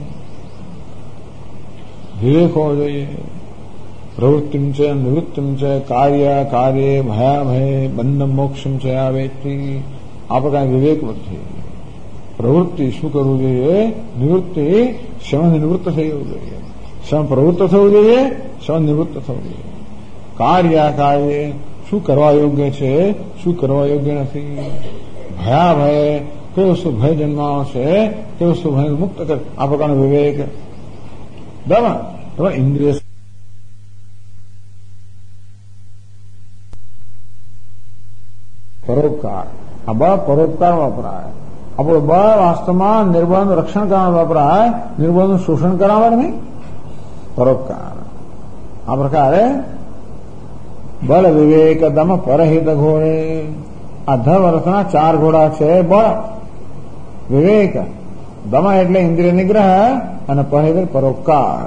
વિવેક હોવો જોઈએ. પ્રવૃત્તિમ છે, નિવૃત્તિમ છે, કાર્ય કાર્ય, ભયાભય, બંધ મોક્ષમ છે. આ વ્યક્તિ આ પ્રકારની વિવેક વૃત્તિ. પ્રવૃત્તિ શું કરવું જોઈએ? નિવૃત્તિ શ્રવણ નિવૃત્ત થઈ જવું જોઈએ. શ્રવણ પ્રવૃત્ત થવું જોઈએ, શ્રવણ નિવૃત્ત થવું જોઈએ. કાર્ય કાર્ય શું કરવા યોગ્ય છે, શું કરવા યોગ્ય નથી. ભયાભય કઈ વસ્તુ ભય જન્માવો છે, કઈ વસ્તુ ભય મુક્ત કરે. આ પ્રકારનો વિવેક. દમ ઇન્દ્રિય પરોપકાર. આ બળ પરોપકાર વપરાય. આપણું બળ વાસ્તવમાં નિર્બળનું રક્ષણ કરવા વપરાય, નિર્બળનું શોષણ કરવા માટે નહીં. પરોપકાર. આ પ્રકારે બળ વિવેક દમ પરહિત ઘોડે. આ ધર્મ રથના 4 ઘોડા છે. બળ, વિવેક, દમ એટલે ઇન્દ્રિય નિગ્રહ અને પરહિત પરોપકાર.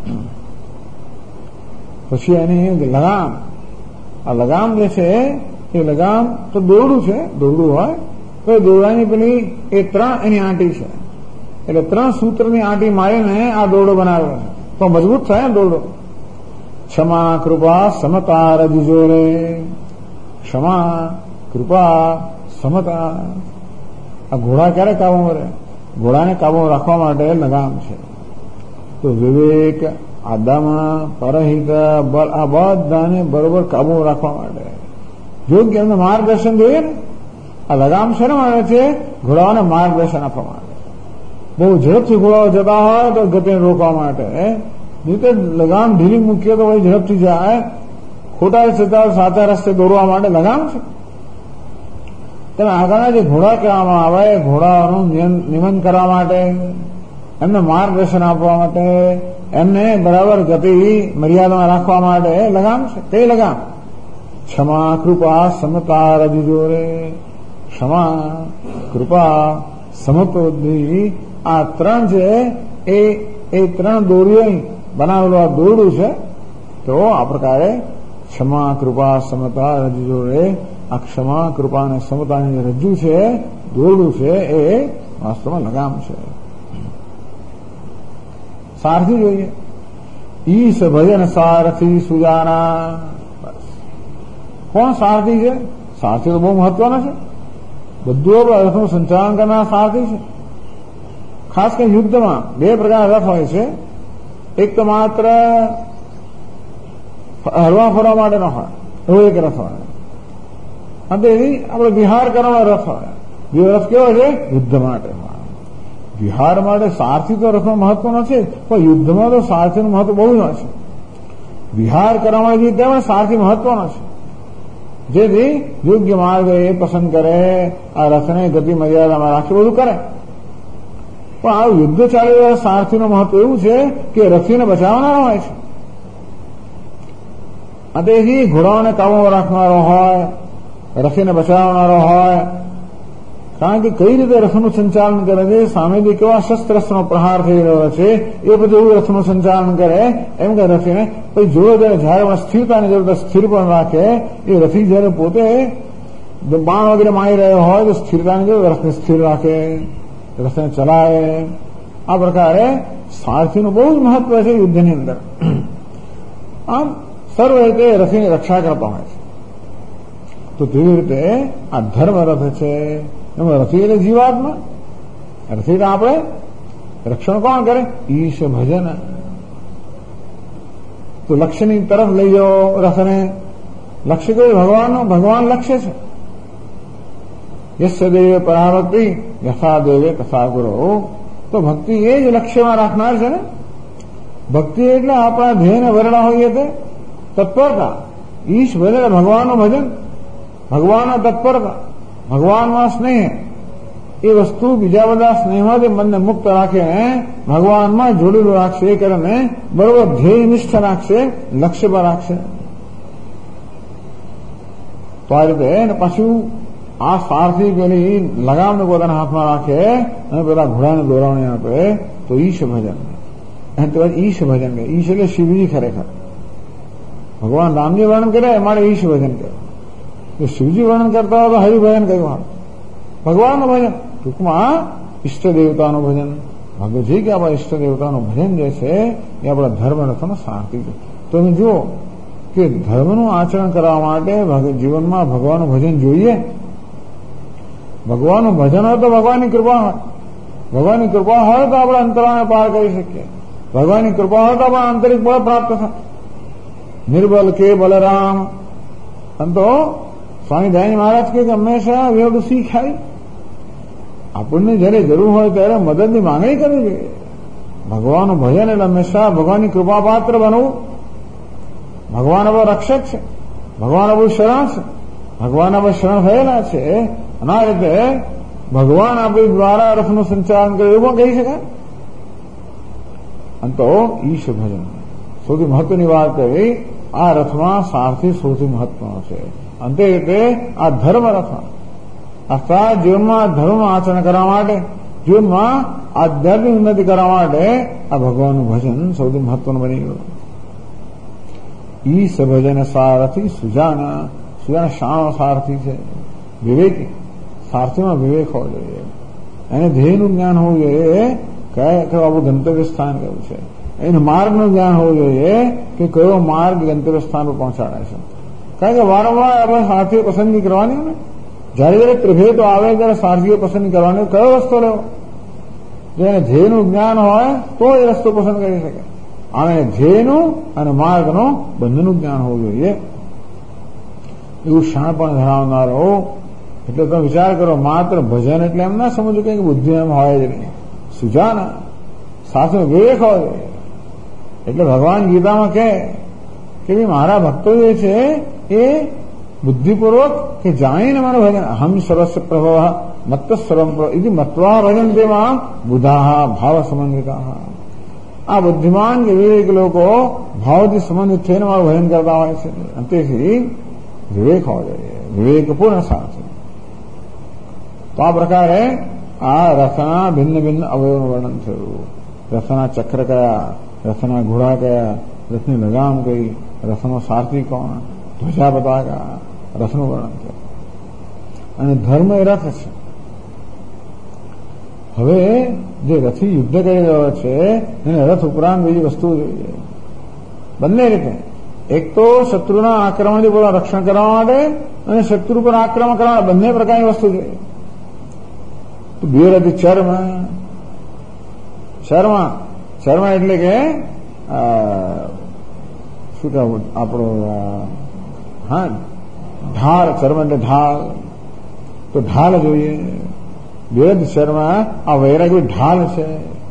પછી એની લગામ. આ લગામ જે છે એ લગામ તો દોરડું છે. દોરડું હોય તો દોરડાની પેલી એ 3 એની આંટી છે. એટલે 3 સૂત્રની આંટી મારીને આ દોરડો બનાવ્યો છે તો મજબૂત થાય ને દોરડો. ક્ષમા કૃપા સમતા રજોરે. ક્ષમા કૃપા સમતા. આ ઘોડા ક્યારે કાબુમાં રહે? ઘોડાને કાબુમાં રાખવા માટે લગામ છે. તો વિવેક, આદમ, પરહિત, બળ આ બધાને બરોબર કાબુમાં રાખવા માટે યોગ્ય એમને માર્ગદર્શન જોઈએ ને. આ લગામ શેના માટે છે? ઘોડાઓને માર્ગદર્શન આપવા માટે. બહુ ઝડપથી ઘોડાઓ જતા હોય તો ગતિને રોકવા માટે. નહીં તો લગામ ઢીલી મૂકીએ તો ભાઈ ઝડપથી જાય. ખોટા જતા સાચા રસ્તે દોરવા માટે લગામ છે. તમે આગળના જે ઘોડા કહેવામાં આવે ઘોડાઓનું નિયમન કરવા માટે, એમને માર્ગદર્શન આપવા માટે, એમને બરાબર ગતિ મર્યાદામાં રાખવા માટે લગામ છે. કઈ લગામ? ક્ષમા કૃપા સમતા રજોરે. ક્ષમા કૃપા સમતોદ્ધિ. આ 3 છે એ 3 દોરીઓ બનાવેલું આ દોરડું છે. તો આ પ્રકારે ક્ષમા કૃપા સમતા રજોરે. આ ક્ષમા કૃપા અને સમતાની રજ્જુ છે, દોરડું છે, એ વાસ્તવમાં લગામ છે. સારથી જોઈએ. ઈશ ભજન સારથી સુજાના. કોણ સારથી છે? સારથી તો બહુ મહત્વનો છે. બધું રથનું સંચાલન કરનાર સારથી છે. ખાસ કરીને યુદ્ધમાં 2 પ્રકારના રથ હોય છે. એક તો માત્ર હરવા ફરવા માટે ન હોય એવો એક રથ હોય. અને આપણે વિહાર કરવાનો રથ હોય. બીજો રથ કેવો છે? યુદ્ધ માટે હોય. વિહાર માટે સારથી તો રથનો મહત્વનો છે પણ યુદ્ધમાં તો સારથીનું મહત્વ બહુ જ છે. વિહાર કરવા માટે ત્યાં સારથી મહત્વનો છે. જેથી યોગ્ય માર્ગ એ પસંદ કરે, આ રથને ગતિ મર્યાદામાં રાખી બધું કરે. પણ આ યુદ્ધ ચાલી રહ્યા સારથીનું મહત્વ એવું છે કે રથીને બચાવનારો હોય છે. તેથી ઘોડાઓને કાબુમાં રાખનારો હોય, રથીને બચાવનારો હોય. કારણ કે કઈ રીતે રથનું સંચાલન કરે છે, સામેથી કેવા શસ્ત્રનો પ્રહાર થઈ રહ્યો છે, એ બધું એવું રથનું સંચાલન કરે. એમ કે રથીને પછી જોડે જયારે સ્થિરતાની જરૂર સ્થિર પણ રાખે. એ રથી જયારે પોતે બાણ વગેરે મારી રહ્યો હોય તો સ્થિરતાની જરૂર રથને સ્થિર રાખે, રથને ચલાવે. આ પ્રકારે સારથીનું બહુ જ મહત્વ છે યુદ્ધની અંદર. આમ સર્વ રીતે રથીની રક્ષા કરતા હોય છે. તો તેવી રીતે આ ધર્મ રથ છે. એમાં રથી એટલે જીવાત્મા. રથી તો આપણે રક્ષણ કોણ કરે? ઈશ ભજન. તો લક્ષ્યની તરફ લઈ જાઓ રથને. લક્ષ્ય કયું? ભગવાનનું. ભગવાન લક્ષ્ય છે. યસ્ય દેવે પરાભક્તિ યથા દેવે તથા ગુરો. તો ભક્તિ એ જ લક્ષ્યમાં રાખનાર છે ને. ભક્તિ એટલે આપણા ધ્યેયને વરણા હોઈએ તે તત્પરતા. ઈશ ભજન, ભગવાનનું ભજન, ભગવાનના તત્પરતા, ભગવાનમાં સ્નેહ. એ વસ્તુ બીજા બધા સ્નેહમાંથી મનને મુક્ત રાખે, ભગવાનમાં જોડેલું રાખશે. એ કરીને બરોબર ધ્યેય નિષ્ઠ રાખશે, લક્ષ્ય પર રાખશે. તો આ રીતે પાછું આ સારથી પેલી લગામને પોતાના હાથમાં રાખે અને પેલા ઘોડાને દોરાવણી આપે. તો ઈશ ભજન. અને તે ઈશ ભજન કહે. ઈશ એટલે શિવજી. ખરેખર ભગવાન રામજી વર્ણન કરે મારે ઈશ ભજન કરે. જો શિવજી વર્ણન કરતા હોય તો હરિભજન કહ્યું. ભગવાનનું ભજન ટૂંકમાં ઈષ્ટ દેવતાનું ભજન. ભાગ્યજી કે આપણા ઈષ્ટ દેવતાનું ભજન જે છે એ આપણા ધર્મ રથનો સારથી છે. તો તમે જુઓ કે ધર્મનું આચરણ કરવા માટે જીવનમાં ભગવાનનું ભજન જોઈએ. ભગવાનનું ભજન હોય તો ભગવાનની કૃપા હોય. ભગવાનની કૃપા હોય તો આપણે અંતરાને પાર કરી શકીએ. ભગવાનની કૃપા હોય તો આપણે આંતરિક બળ પ્રાપ્ત થાય. નિર્બલ કે બલરામ. તો સ્વામી દયાનંદ મહારાજ કે હંમેશા we have to seek help. આપણને જયારે જરૂર હોય ત્યારે મદદની માંગણી કરવી જોઈએ. ભગવાનનું ભજન એટલે હંમેશા ભગવાનની કૃપા પાત્ર બનવું. ભગવાન આપણો રક્ષક છે, ભગવાન આપણું શરણ છે, ભગવાન આપણે શરણ થયેલા છે. અને આ રીતે ભગવાન આપણી દ્વારા રથનું સંચાલન કરે એવું પણ કહી શકાય. અને તો ઈશ ભજન સૌથી મહત્વની વાત કરી. આ રથમાં સારથી સૌથી મહત્વનો છે. અંતે રીતે આ ધર્મ રથમાં અર્થાત જીવનમાં ધર્મનું આચરણ કરવા માટે, જીવનમાં આધ્યાત્મિક ઉન્નતિ કરવા માટે આ ભગવાનનું ભજન સૌથી મહત્વનું બની ગયું. ઈશ ભજન સારથી સુજાના. સુજાના શાણો સારથી છે, વિવેકી. સારથીમાં વિવેક હોવો જોઈએ. એને ધ્યેયનું જ્ઞાન હોવું જોઈએ. કયું આપણું ગંતવ્ય સ્થાન કયું છે. એને માર્ગનું જ્ઞાન હોવું જોઈએ કે કયો માર્ગ ગંતવ્ય સ્થાન પર પહોંચાડે છે. કારણ કે વારંવાર આપણે સારથીઓ પસંદગી કરવાની ને. જયારે જયારે પ્રભેદો આવે ત્યારે સારથીઓ પસંદ કરવાની. કયો રસ્તો લેવો? જો એને ધ્યેયનું જ્ઞાન હોય તો એ રસ્તો પસંદ કરી શકે. આને ધ્યેયનું અને માર્ગનું બંનેનું જ્ઞાન હોવું જોઈએ. એવું શાણપણ ધરાવનારો. એટલે તમે વિચાર કરો, માત્ર ભજન એટલે એમ ના સમજો કે બુદ્ધિ એમ હોય જ નહીં. સુજાના સાથે વિવેક હોય જોઈએ. એટલે ભગવાન ગીતામાં કહે કે મારા ભક્તો જે છે એ બુદ્ધિપૂર્વક કે જાણીને મારું ભજન. અહમ સર્વસ્વ પ્રભવ મત્ત સર્વમ ઇતિ મત્વા ભજન તેમાં બુધાહ ભાવ સમન્વિતા. આ બુદ્ધિમાન કે વિવેક લોકો ભાવથી સમન્વિત થઈને મારું ભજન કરતા હોય છે. તેથી વિવેક હોવો જોઈએ, વિવેકપૂર્ણ સારથી. તો આ પ્રકારે આ રથના ભિન્ન ભિન્ન અવયવનું વર્ણન થયું. રથના ચક્ર કયા, રથના ઘોડા કયા, રથની લગામ કઈ, રથનો સારથી કોણ, ધ્વજા પતાકા, રથનું વર્ણન થયું. અને ધર્મ એ રથ છે. હવે જે રથી યુદ્ધ કરી રહ્યો છે એને રથ ઉપરાંત બીજી વસ્તુ જોઈએ. બંને રીતે. એક તો શત્રુના આક્રમણથી પોતાનું રક્ષણ કરવા માટે અને શત્રુ પર આક્રમણ કરવા માટે બંને પ્રકારની વસ્તુ જોઈએ. તો બે રથી ચર્મ. ચર્મ એટલે કે શું કહેવું આપણો ઢાલ. ચર્મ એટલે ઢાલ. તો ઢાલ જોઈએ. બેદ શર્મ આ વૈરાગ્ય ઢાલ છે.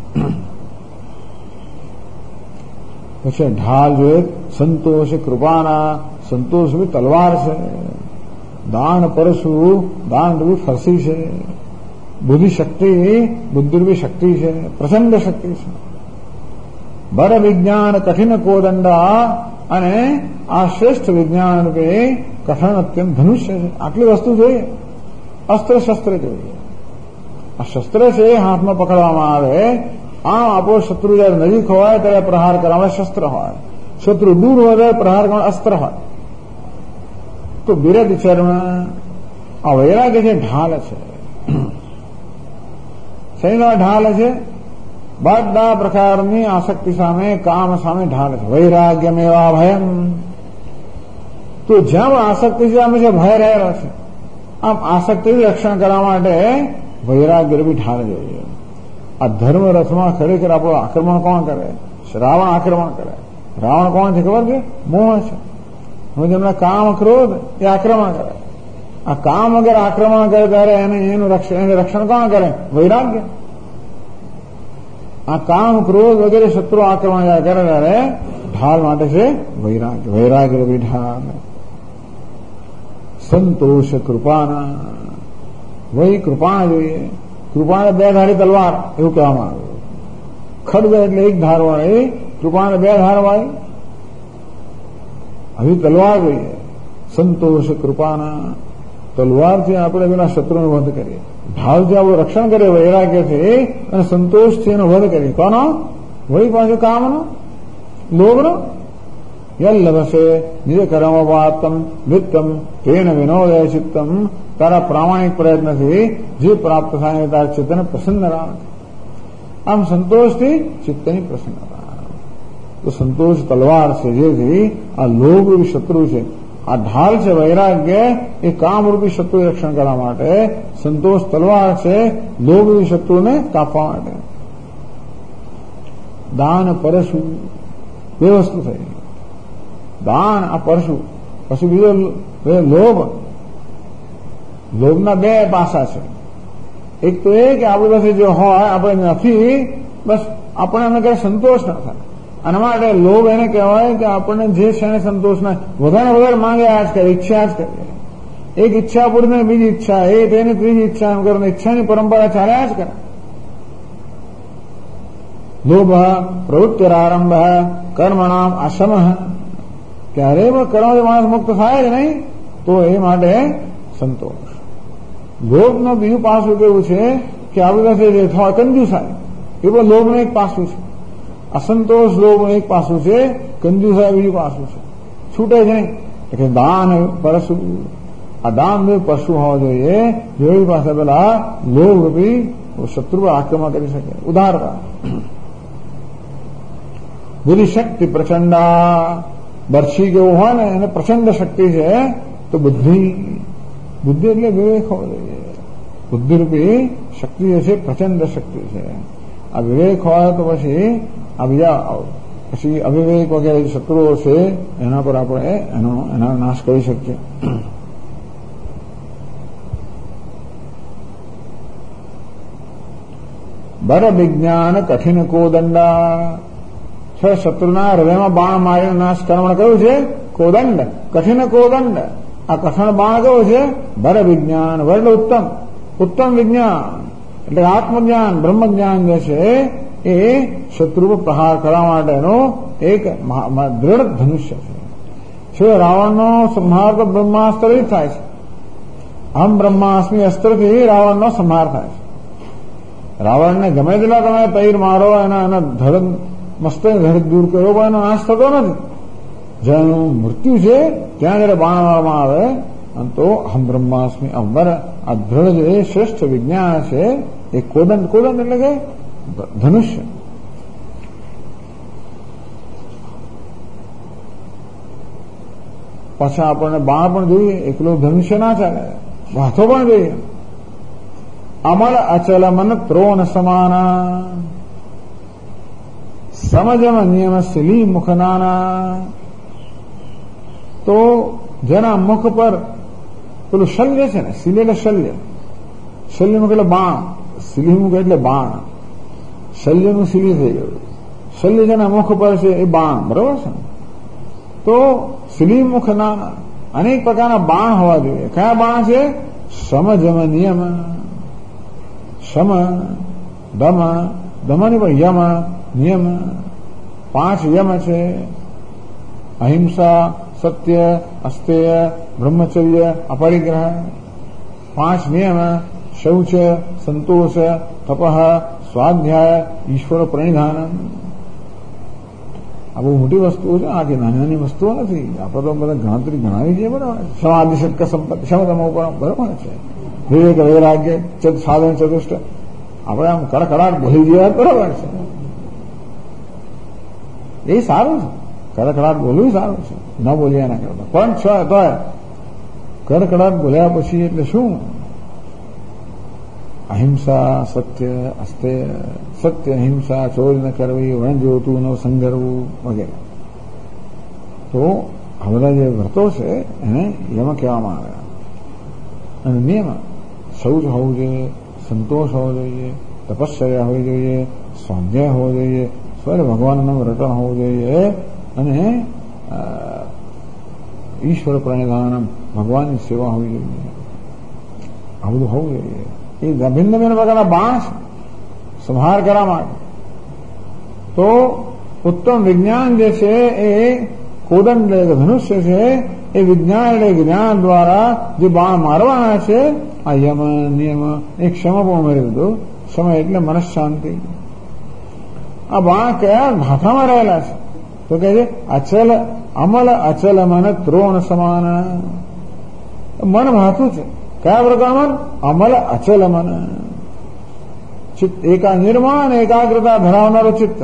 પછી ઢાલ જોઈએ. સંતોષ કૃપાના. સંતોષ બી તલવાર છે. દાન પરશુ. દાન બી ફરસી છે. બુદ્ધિ શક્તિ બુદ્ધિરૂપી શક્તિ છે, પ્રચંડ શક્તિ છે. બર વિજ્ઞાન કઠિન કોદંડા અને આ શ્રેષ્ઠ વિજ્ઞાન રૂપે કઠણ અત્યંત ધનુષ્ય છે. આટલી વસ્તુ જોઈએ. અસ્ત્ર શસ્ત્ર જોઈએ. આ શસ્ત્ર છે હાથમાં પકડવામાં આવે. આમ આપણો શત્રુ જયારે નજીક હોય ત્યારે પ્રહાર કરવા શસ્ત્ર હોય, શત્રુ દૂર હોય ત્યારે પ્રહાર કરવા અસ્ત્ર હોય. તો બિરદ ચર્મ આ વૈરાગ્ય છે ઢાલ છે. શરીનો ઢાલ છે. બધા પ્રકારની આસક્તિ સામે, કામ સામે ઢાલ છે. વૈરાગ્યમેવા ભયમ. તો જ્યાં આસક્તિ છે હંમેશા ભય રહેલો છે. આમ આસક્તિ રક્ષણ કરવા માટે વૈરાગ્ય રૂપી ઢાલ જોઈએ. આ ધર્મ રથમાં ખરેખર આપણું આક્રમણ કોણ કરે? રાવણ આક્રમણ કરે. રાવણ કોણ છે ખબર છે? મોહ છે. જેમના કામ ક્રોધ એ આક્રમણ કરે. આ કામ અગર આક્રમણ કરે ત્યારે એનું રક્ષણ કોણ કરે? વૈરાગ્ય. આ કામ ક્રોધ વગેરે શત્રુ આક્રમણ કરે ત્યારે ઢાલ માટે છે વૈરાગ્ય. વૈરાગ્ય રૂપી ઢાલ. સંતોષ કૃપાના વહી કૃપા જોઈએ. કૃપાને બે ધારી તલવાર એવું કહેવામાં આવ્યું. ખડગ એટલે એક ધાર વાળી, કૃપાને બે ધાર વાળી. આવી તલવાર જોઈએ. સંતોષ કૃપાના તલવારથી આપણે પેલા શત્રુનો વધ કરીએ. ઢાલથી આપણું રક્ષણ કરીએ વૈરાગ્યથી, અને સંતોષથી એનો વધ કરીએ. કોનો? વહી પાછું કામનો, લોભનો. યલ્લભસે નિજ કર્મવાતમ વિત્તમ તેન વિનોદય ચિત્તમ. તારા પ્રામાણિક પ્રયત્નથી જે પ્રાપ્ત થાય તારા ચિત્તને પ્રસન્ન રાખ. આમ સંતોષથી ચિત્તની પ્રસન્નતા. તો સંતોષ તલવાર છે, જેથી આ લોભરૂપી શત્રુ છે. આ ઢાલ છે વૈરાગ્ય, એ કામરૂપી શત્રુ રક્ષણ કરવા માટે. સંતોષ તલવાર છે લોભરૂપી શત્રુને કાપવા માટે. દાન પરશુ બે વસ્તુ થઈ. દાન આ પરશુ, પછી બીજો લોભ. લોભના બે પાસા છે. એક તો એ કે આપણી પાસે જે હોય આપણે નથી, બસ આપણે એમને કઈ સંતોષ ના થાય. અને માટે લોભ એને કહેવાય કે આપણને જે છે એને સંતોષ ના, વધારે વધારે માંગે આ જ કરે, ઈચ્છા જ કરે. એક ઈચ્છા પૂરી બીજી ઈચ્છા, એ તેને ત્રીજી ઈચ્છા, એમ કરીને ઈચ્છાની પરંપરા ચાલ્યા જ કરે. લોભ પ્રવૃત્તિરારંભ કર્મણામ આશમ. ક્યારે પણ કર્મથી માણસ મુક્ત થાય જ નહીં, તો એ માટે સંતોષ. લોભનું બીજું પાસું કેવું છે કે આપણી પાસે જે થાય કંજુસાય, એ પણ લોભનું એક પાસું છે. અસંતોષ લોભનું એક પાસું છે, કંજુસાય બીજું પાસું છે. છૂટે જ નહીં. એટલે દાન પરશુ, આ દાન બે પશુ હોવા જોઈએ, જેવી પાસે પેલા લોભ રૂપી શત્રુ આક્રમણ કરી શકે. ઉદાહરણ બુદ્ધિ શક્તિ પ્રચંડા. બરછી કેવું હોય ને એને પ્રચંડ શક્તિ છે, તો બુદ્ધિ. બુદ્ધિ એટલે વિવેક હોવો જોઈએ. બુદ્ધિરૂપી શક્તિ છે, પ્રચંડ શક્તિ છે. આ વિવેક હોય તો પછી આ બીજા પછી અવિવેક વગેરે શત્રુઓ છે એના પર આપણે એનો નાશ કરી શકીએ. બર વિજ્ઞાન કઠિન કોદંડા. શત્રુના હૃદયમાં બાણ મારીને નાશ કરવાનું કયું છે? કોદંડ. કઠિન કોદંડ. આ કઠણ બાણ કયું છે? બર વિજ્ઞાન. વર એટલે ઉત્તમ. ઉત્તમ વિજ્ઞાન એટલે આત્મજ્ઞાન, બ્રહ્મજ્ઞાન જે છે એ શત્રુ પર પ્રહાર કરવા માટેનો એક દ્રઢ ધનુષ્ય છે. રાવણનો સંહાર તો બ્રહ્માસ્ત્રથી થાય છે. અહમ બ્રહ્માસ્મિ અસ્ત્રથી રાવણનો સંહાર થાય છે. રાવણને ગમે તેટલા તમે તૈર મારો, એના ધડ મસ્ત ધડ દૂર કર્યો, પણ એનો નાશ થતો નથી. જેનું મૃત્યુ છે ત્યાં જયારે બાણ મારવામાં આવે તો અહમ બ્રહ્માસ્મિ અંબર. આ દ્રઢ જે શ્રેષ્ઠ વિજ્ઞાન છે એ કોદંડ. કોદંડ એટલે કે ધનુષ્ય. પાછા આપણને બાણ પણ જોઈએ, એકલું ધનુષ્ય ના ચાલે, હાથો પણ જોઈએ. અમલ અચલ મન ત્રોણ સમાના. સમજમ નિયમ શિલી મુખનાના. તો જેના મુખ પર પેલું શલ્ય છે ને, શિલ એટલે શલ્ય. શલ્યમુખ એટલે બાણ. શિલીમુખ એટલે બાણ. શલ્યનું શિલી થઈ ગયું. શલ્ય જેના મુખ પર છે એ બાણ, બરોબર છે. તો શિલીમુખના અનેક પ્રકારના બાણ હોવા જોઈએ. કયા બાણ છે? સમજમ નિયમ. શમ, દમ, દમની પણ યમ, નિયમ, 5 યમ છે. અહિંસા, સત્ય, અસ્તેય, બ્રહ્મચર્ય, અપરિગ્રહ. 5 નિયમ: શૌચ, સંતોષ, તપઃ, સ્વાધ્યાય, ઈશ્વર પ્રણિધાન. આ બહુ મોટી વસ્તુઓ છે. આ કે નાની નાની વસ્તુઓ નથી. આપણે તો બધા ગણતરી ગણાવી છે, બરાબર. સમાધિશક્ક સંપત્તિ, ક્ષમતમ ઉપર બરાબર છે. વિવેક, વૈરાગ્ય, સાધન, ચતુષ્ટ. આપણે આમ કડકડાટ બોલી જઈએ, બરાબર છે. એ સારું છે. કડકડાટ બોલવું સારું છે, ન બોલ્યા ના કરતા. પણ તો કડકડાટ બોલ્યા પછી એટલે શું? અહિંસા, સત્ય, અસ્તેય. સત્ય, અહિંસા, ચોરી ન કરવી, વણજોતું ન સંગરવું વગેરે. તો આ બધા જે વ્રતો છે એને એમાં કહેવામાં આવે. અને નિયમ: શૌચ હોવું જોઈએ, સંતોષ હોવો જોઈએ, તપશ્ચર્યા હોવી જોઈએ, સ્વાધ્યાય હોવો જોઈએ, સ્વયં ભગવાનનું રટણ હોવું જોઈએ, અને ઈશ્વર પ્રણિધાન, ભગવાનની સેવા હોવી જોઈએ. આ બધું હોવું જોઈએ. એ ભિન્ન ભિન્ન પ્રકારના બાણ છે સંહાર કરવા માટે. તો ઉત્તમ વિજ્ઞાન જે છે એ કોદંડ ધનુષ્ય છે, એ વિજ્ઞાન એટલે જ્ઞાન દ્વારા જે બાણ મારવાના છે, આ યમ, નિયમ, એ ક્ષમ પણ ઉમેરી દીધું. ક્ષમ એટલે મનઃશાંતિ. આ બાણ કયા ભાથામાં રહેલા છે? તો કહે છે અચલ, અમલ, અચલ મન, ત્રોણ સમાન. મન ભાથું છે. કયા પ્રકારનું? અમલ, અચલ મન. ચિત્ત નિર્માણ એકાગ્રતા ધરાવનારું ચિત્ત.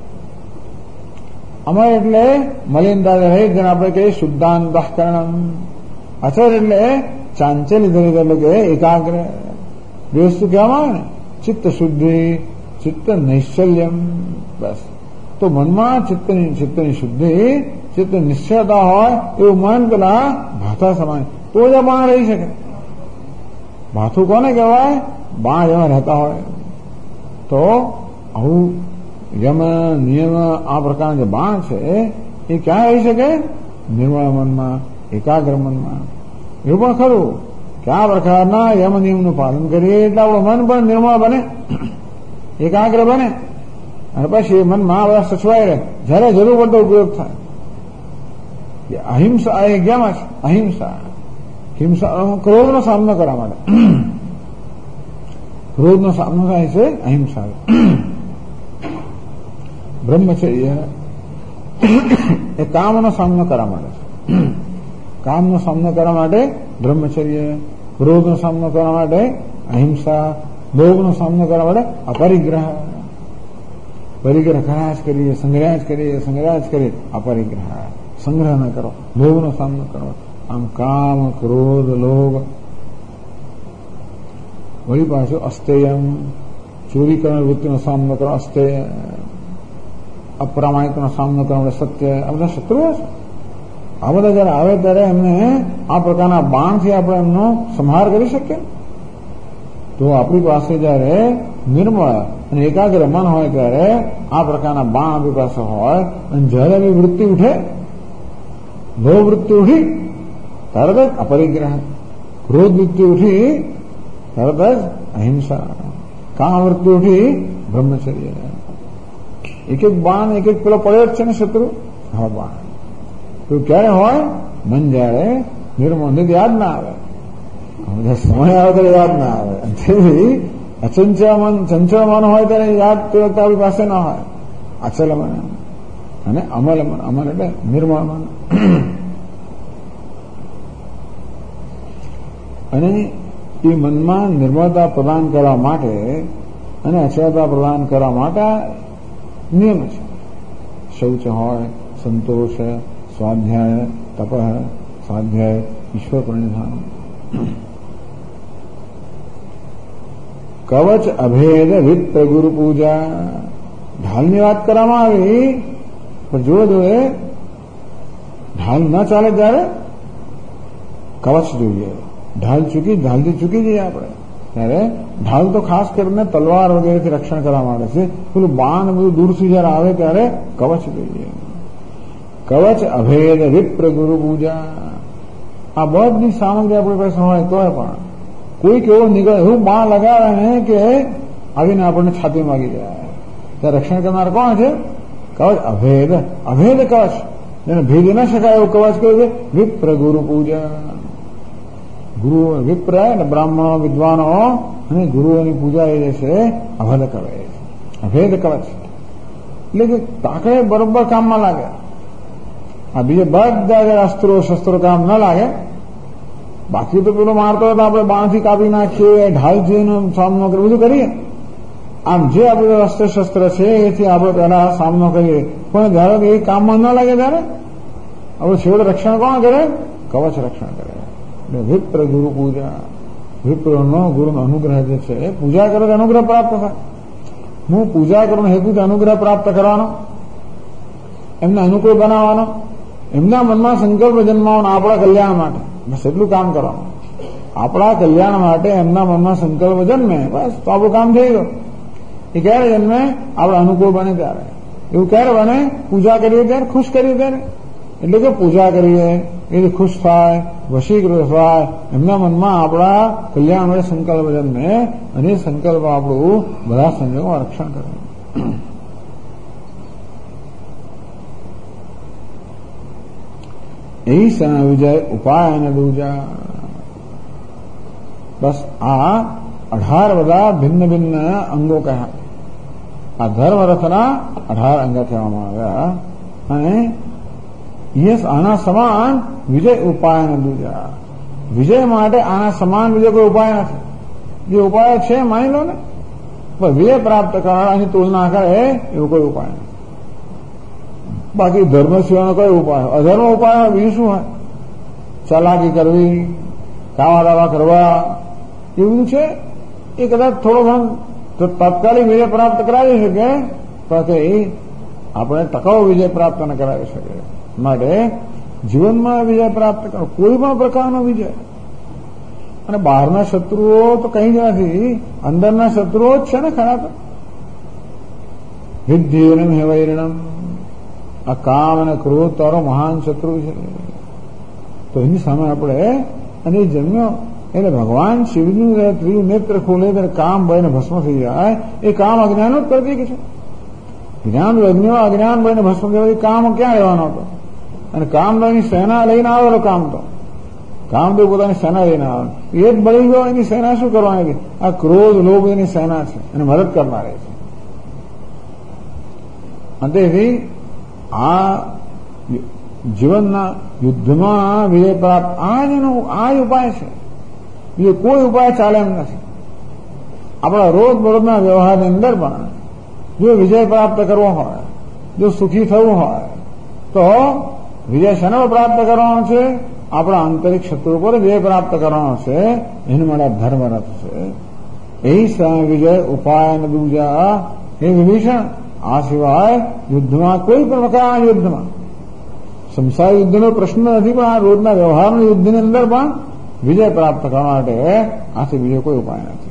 અમર એટલે મલિનતા રહિત, જેને આપણે કહીએ શુદ્ધાંતઃકરણમ. અચલ એટલે ચાંચલ્ય ધરિત, એટલે કે એકાગ્ર. બે વસ્તુ કહેવામાં આવે ને, ચિત્ત શુદ્ધિ, ચિત્ત નૈશ્ચલ્યમ. બસ. તો મનમાં ચિત્તની શુદ્ધિ, ચિત્ત નિશ્ચયતા હોય એવું મન પેલા ભાથા સમાન, તો જ બાણ રહી શકે. ભાથું કોને કહેવાય? બાણ જેમાં રહેતા હોય. તો આવું યમ, નિયમ, આ પ્રકારના જે બાણ છે એ ક્યાં રહી શકે? નિર્મળ મનમાં, એકાગ્ર મનમાં. એવું પણ ખરું કે આ પ્રકારના યમ નિયમનું પાલન કરીએ એટલે આપણું મન પણ નિર્મળ બને, એકાગ્ર બને, અને પછી મનમાં આ બધા સચવાઈ રહે. જયારે જરૂર પડતો ઉપયોગ થાય. અહિંસા એ ક્યાંમાં છે? અહિંસા, હિંસા, ક્રોધનો સામનો કરવા માટે. ક્રોધનો સામનો થાય છે અહિંસા. બ્રહ્મચર્ય એ કામનો સામનો કરવા માટે છે. કામનો સામનો કરવા માટે બ્રહ્મચર્ય, ક્રોધનો સામનો કરવા માટે અહિંસા, લોભનો સામનો કરવા માટે અપરિગ્રહ. પરિગ્રહ કર્યા જ કરીએ, સંગ્રહ જ કરીએ, અપરિગ્રહ. સંગ્રહ ન કરો, લોભનો સામનો કરો. આમ કામ, ક્રોધ, લોભ. વળી પાછું અસ્તેયમ, ચોરી કરવાની વૃત્તિનો સામનો કરો, અસ્તેય. અપ્રામાણિકનો સામનો કરવા સત્ય. આ બધા શત્રુઓ છે. આ બધા જયારે આવે ત્યારે એમને આ પ્રકારના બાણથી આપણે એમનો સંહાર કરી શકીએ. તો આપણી પાસે જયારે નિર્મળ અને એકાગ્ર મન હોય ત્યારે આ પ્રકારના બાણ આપણી પાસે હોય, અને જયારે એવી વૃત્તિ ઉઠે, લોભ વૃત્તિ ઉઠી તરત જ અપરિગ્રહ, ક્રોધ વૃત્તિ ઉઠી તરત જ અહિંસા, કામ વૃત્તિ ઉઠી બ્રહ્મચર્ય. એક એક બાણ, એક એક પેલો પડ્યો જ છે ને શત્રુ. હા, બાણ તો ક્યારે હોય? મન જયારે નિર્મળ, યાદ ના આવે, સમય આવે ત્યારે યાદ ના આવે. ચંચળ મન હોય ત્યારે યાદ તે વખતે આપણી પાસે ના હોય. અચલ મન અને અમલ મન. અમલ એટલે નિર્મળ મન. અને એ મનમાં નિર્મળતા પ્રદાન કરવા માટે અને અચળતા પ્રદાન કરવા માટે નિયમ છે. શૌચ હોય, સંતોષ, સ્વાધ્યાય, તપ, સ્વાધ્યાય, ઈશ્વર પ્રણિધાન. કવચ, અભેદ, વિત્ત, ગુરુ પૂજા. ઢાલની વાત કરવામાં આવી, પણ જોડે ઢાલ ન ચાલે ત્યારે કવચ જોઈએ. ઢાલથી ચૂકી જઈએ આપણે ત્યારે ઢાલ તો ખાસ કરીને તલવાર વગેરેથી રક્ષણ કરવા માટે છે. પેલું બાણ બધું દૂરથી જયારે આવે ત્યારે કવચ જોઈએ. કવચ, અભેદ, વિપ્ર, ગુરુ પૂજા. આ બધી સામગ્રી આપણી પાસે હોય તોય પણ કોઈક એવો નીકળે એવું બાણ લગાવે ને કે આવીને આપણને છાતીમાં વાગી જાય. ત્યાં રક્ષણ કરનાર કોણ છે? કવચ અભેદ, અભેદ કવચ, જેને ભેદી ન શકાય એવું કવચ કયું છે? વિપ્ર ગુરુ પૂજન. ગુરુ વિપ્ર અને બ્રાહ્મણો, વિદ્વાનો અને ગુરુઓની પૂજા એ જે છે અભેદ કવચ, અભેદ કવચ. એટલે કે તાકડે બરોબર કામમાં લાગે. આ બીજે બધા જે અસ્ત્રો શસ્ત્રો કામ ન લાગે. બાકી તો પેલો મારતો હોય તો આપણે બાણથી કાપી નાખીએ, ઢાલથી એનો સામનો કરીએ, બધું કરીએ. આમ જે આપણે અસ્ત્ર શસ્ત્ર છે એથી આપણે પહેલા સામનો કરીએ, પણ ધારો કે એ કામમાં ન લાગે ત્યારે આપણે છેવટે રક્ષણ કોણ કરે? કવચ રક્ષણ કરે. એટલે વિપ્ર ગુરુ પૂજા, વિપ્રનો ગુરુનો અનુગ્રહ જે છે પૂજા કરો તો અનુગ્રહ પ્રાપ્ત થાય. હું પૂજા કરવાનો હેતુ અનુગ્રહ પ્રાપ્ત કરવાનો, એમને અનુકૂળ બનાવવાનો, એમના મનમાં સંકલ્પ જન્માવાનો આપણા કલ્યાણ માટે. બસ એટલું કામ કરવાનું. આપણા કલ્યાણ માટે એમના મનમાં સંકલ્પ જન્મે, બસ તો આપણું કામ થઈ ગયું. એ ક્યારે જન્મે? આપણે અનુકૂળ બને ત્યારે. એવું ક્યારે બને? પૂજા કરીએ ત્યારે, ખુશ કરીએ ત્યારે. એટલે કે પૂજા કરીએ એ ખુશ થાય, વશીકૃત થાય, એમના મનમાં આપણા કલ્યાણ માટે સંકલ્પ જન્મે અને એ સંકલ્પ આપણું બધા સંજોગોમાં રક્ષણ કરે. ઈશા વિજય ઉપાય અને દૂજા. બસ આ 18 બધા ભિન્ન ભિન્ન અંગો કહ્યા. આ ધર્મરથના 18 અંગ કહેવામાં આવ્યા. અને યસ આના સમાન વિજય ઉપાય અને દૂજા. વિજય માટે આના સમાન બીજો કોઈ ઉપાય નથી. જે ઉપાય છે માની લો ને, પણ વિજય પ્રાપ્ત કરવાની તુલના કરે એવો કોઈ ઉપાય નથી. બાકી ધર્મ સિવાયનો કયો ઉપાય? અધર્મ ઉપાય બીજું શું હોય? ચાલાકી કરવી, કાવા દાવા કરવા, એ બધું છે. એ કદાચ થોડો ઘણો તાત્કાલિક વિજય પ્રાપ્ત કરાવી શકે, પણ એ આપણે ટકાઉ વિજય પ્રાપ્ત ન કરાવી શકે. માટે જીવનમાં વિજય પ્રાપ્ત કરો, કોઈ પણ પ્રકારનો વિજય. અને બહારના શત્રુઓ તો કંઈ જ નથી, અંદરના શત્રુઓ જ છે ને ખરા. તો વિદ્યનમ હેવૈરણમ, આ કામ અને ક્રોધ તારો મહાન શત્રુ છે. તો એની સામે આપણે, અને એ જન્મ્યો એટલે ભગવાન શિવનું ત્રીજું નેત્ર ખોલે ત્યારે કામ બળીને ભસ્મ થઈ જાય. એ કામ અજ્ઞાન જ પ્રતીક છે. જ્ઞાન યજ્ઞો અજ્ઞાન બળીને ભસ્મ થયા, કામ ક્યાં રહેવાનો હતો? અને કામદેવની સેના લઈને આવેલો કામ તો. કામદેવ પોતાની સેના લઈને આવે, એ જ બળી ગયો. એની સેના શું કરવાની? આ ક્રોધ લોભ એની સેના છે, એને મદદ કરનારી છે. અંતેથી આ જીવનના યુદ્ધમાં વિજય પ્રાપ્ત આ જ ઉપાય છે. બીજો કોઈ ઉપાય ચાલે એમ નથી. આપણા રોજ બરોજના વ્યવહારની અંદર પણ જો વિજય પ્રાપ્ત કરવો હોય, જો સુખી થવું હોય, તો વિજય શેનો પ્રાપ્ત કરવાનો છે? આપણા આંતરિક શત્રુ પર વિજય પ્રાપ્ત કરવાનો છે. એના માટે ધર્મરથ છે. એ વિજય ઉપાય અને દૂજા. એ વિભીષણ, આ સિવાય યુદ્ધમાં કોઈ પણ પ્રકારના યુદ્ધમાં, સંસાર યુદ્ધનો પ્રશ્ન નથી, પણ આ રોજના વ્યવહારના યુદ્ધની અંદર પણ વિજય પ્રાપ્ત કરવા માટે આથી બીજો કોઈ ઉપાય નથી.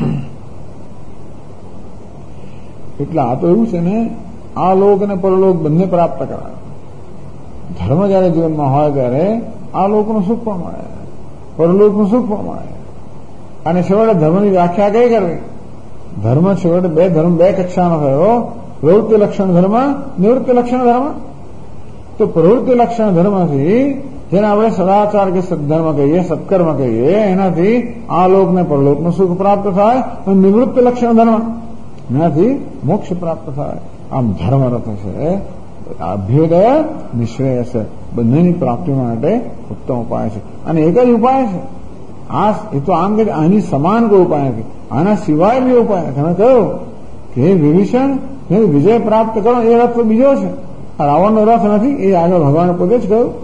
એટલે આ તો એવું છે ને, આ લોક અને પરલોક બંને પ્રાપ્ત કરાય. ધર્મ જયારે જીવનમાં હોય ત્યારે આ લોકનું સુખ પણ મળે, પરલોકનું સુખ પણ મળે. અને છેવટે ધર્મની વ્યાખ્યા કઈ કરવી? ધર્મ છેવટે બે કક્ષાનો થયો. પ્રવૃત્તિ લક્ષણ ધર્મ, નિવૃત્તિ લક્ષણ ધર્મ. તો પ્રવૃત્તિ લક્ષણ ધર્મથી, જેને આપણે સદાચાર કે સદધર્મ કહીએ, સત્કર્મ કહીએ, એનાથી આ લોક ને પરલોકનું સુખ પ્રાપ્ત થાય. અને નિવૃત્તિ લક્ષણ ધર્મ, એનાથી મોક્ષ પ્રાપ્ત થાય. આમ ધર્મરથ છે. અભ્યુદય નિશ્રેયસ, બંનેની પ્રાપ્તિ માટે ઉત્તમ ઉપાય છે. અને એક જ ઉપાય છે આ. એ તો આમ કે આની સમાન કોઈ ઉપાય નથી, આના સિવાય બી ઉપાય. તમે કહ્યું કે વિભીષણ વિજય પ્રાપ્ત કરો, એ રથ તો બીજો છે, રાવણનો રથ નથી. એ આગળ ભગવાને પોતે જ કહ્યું,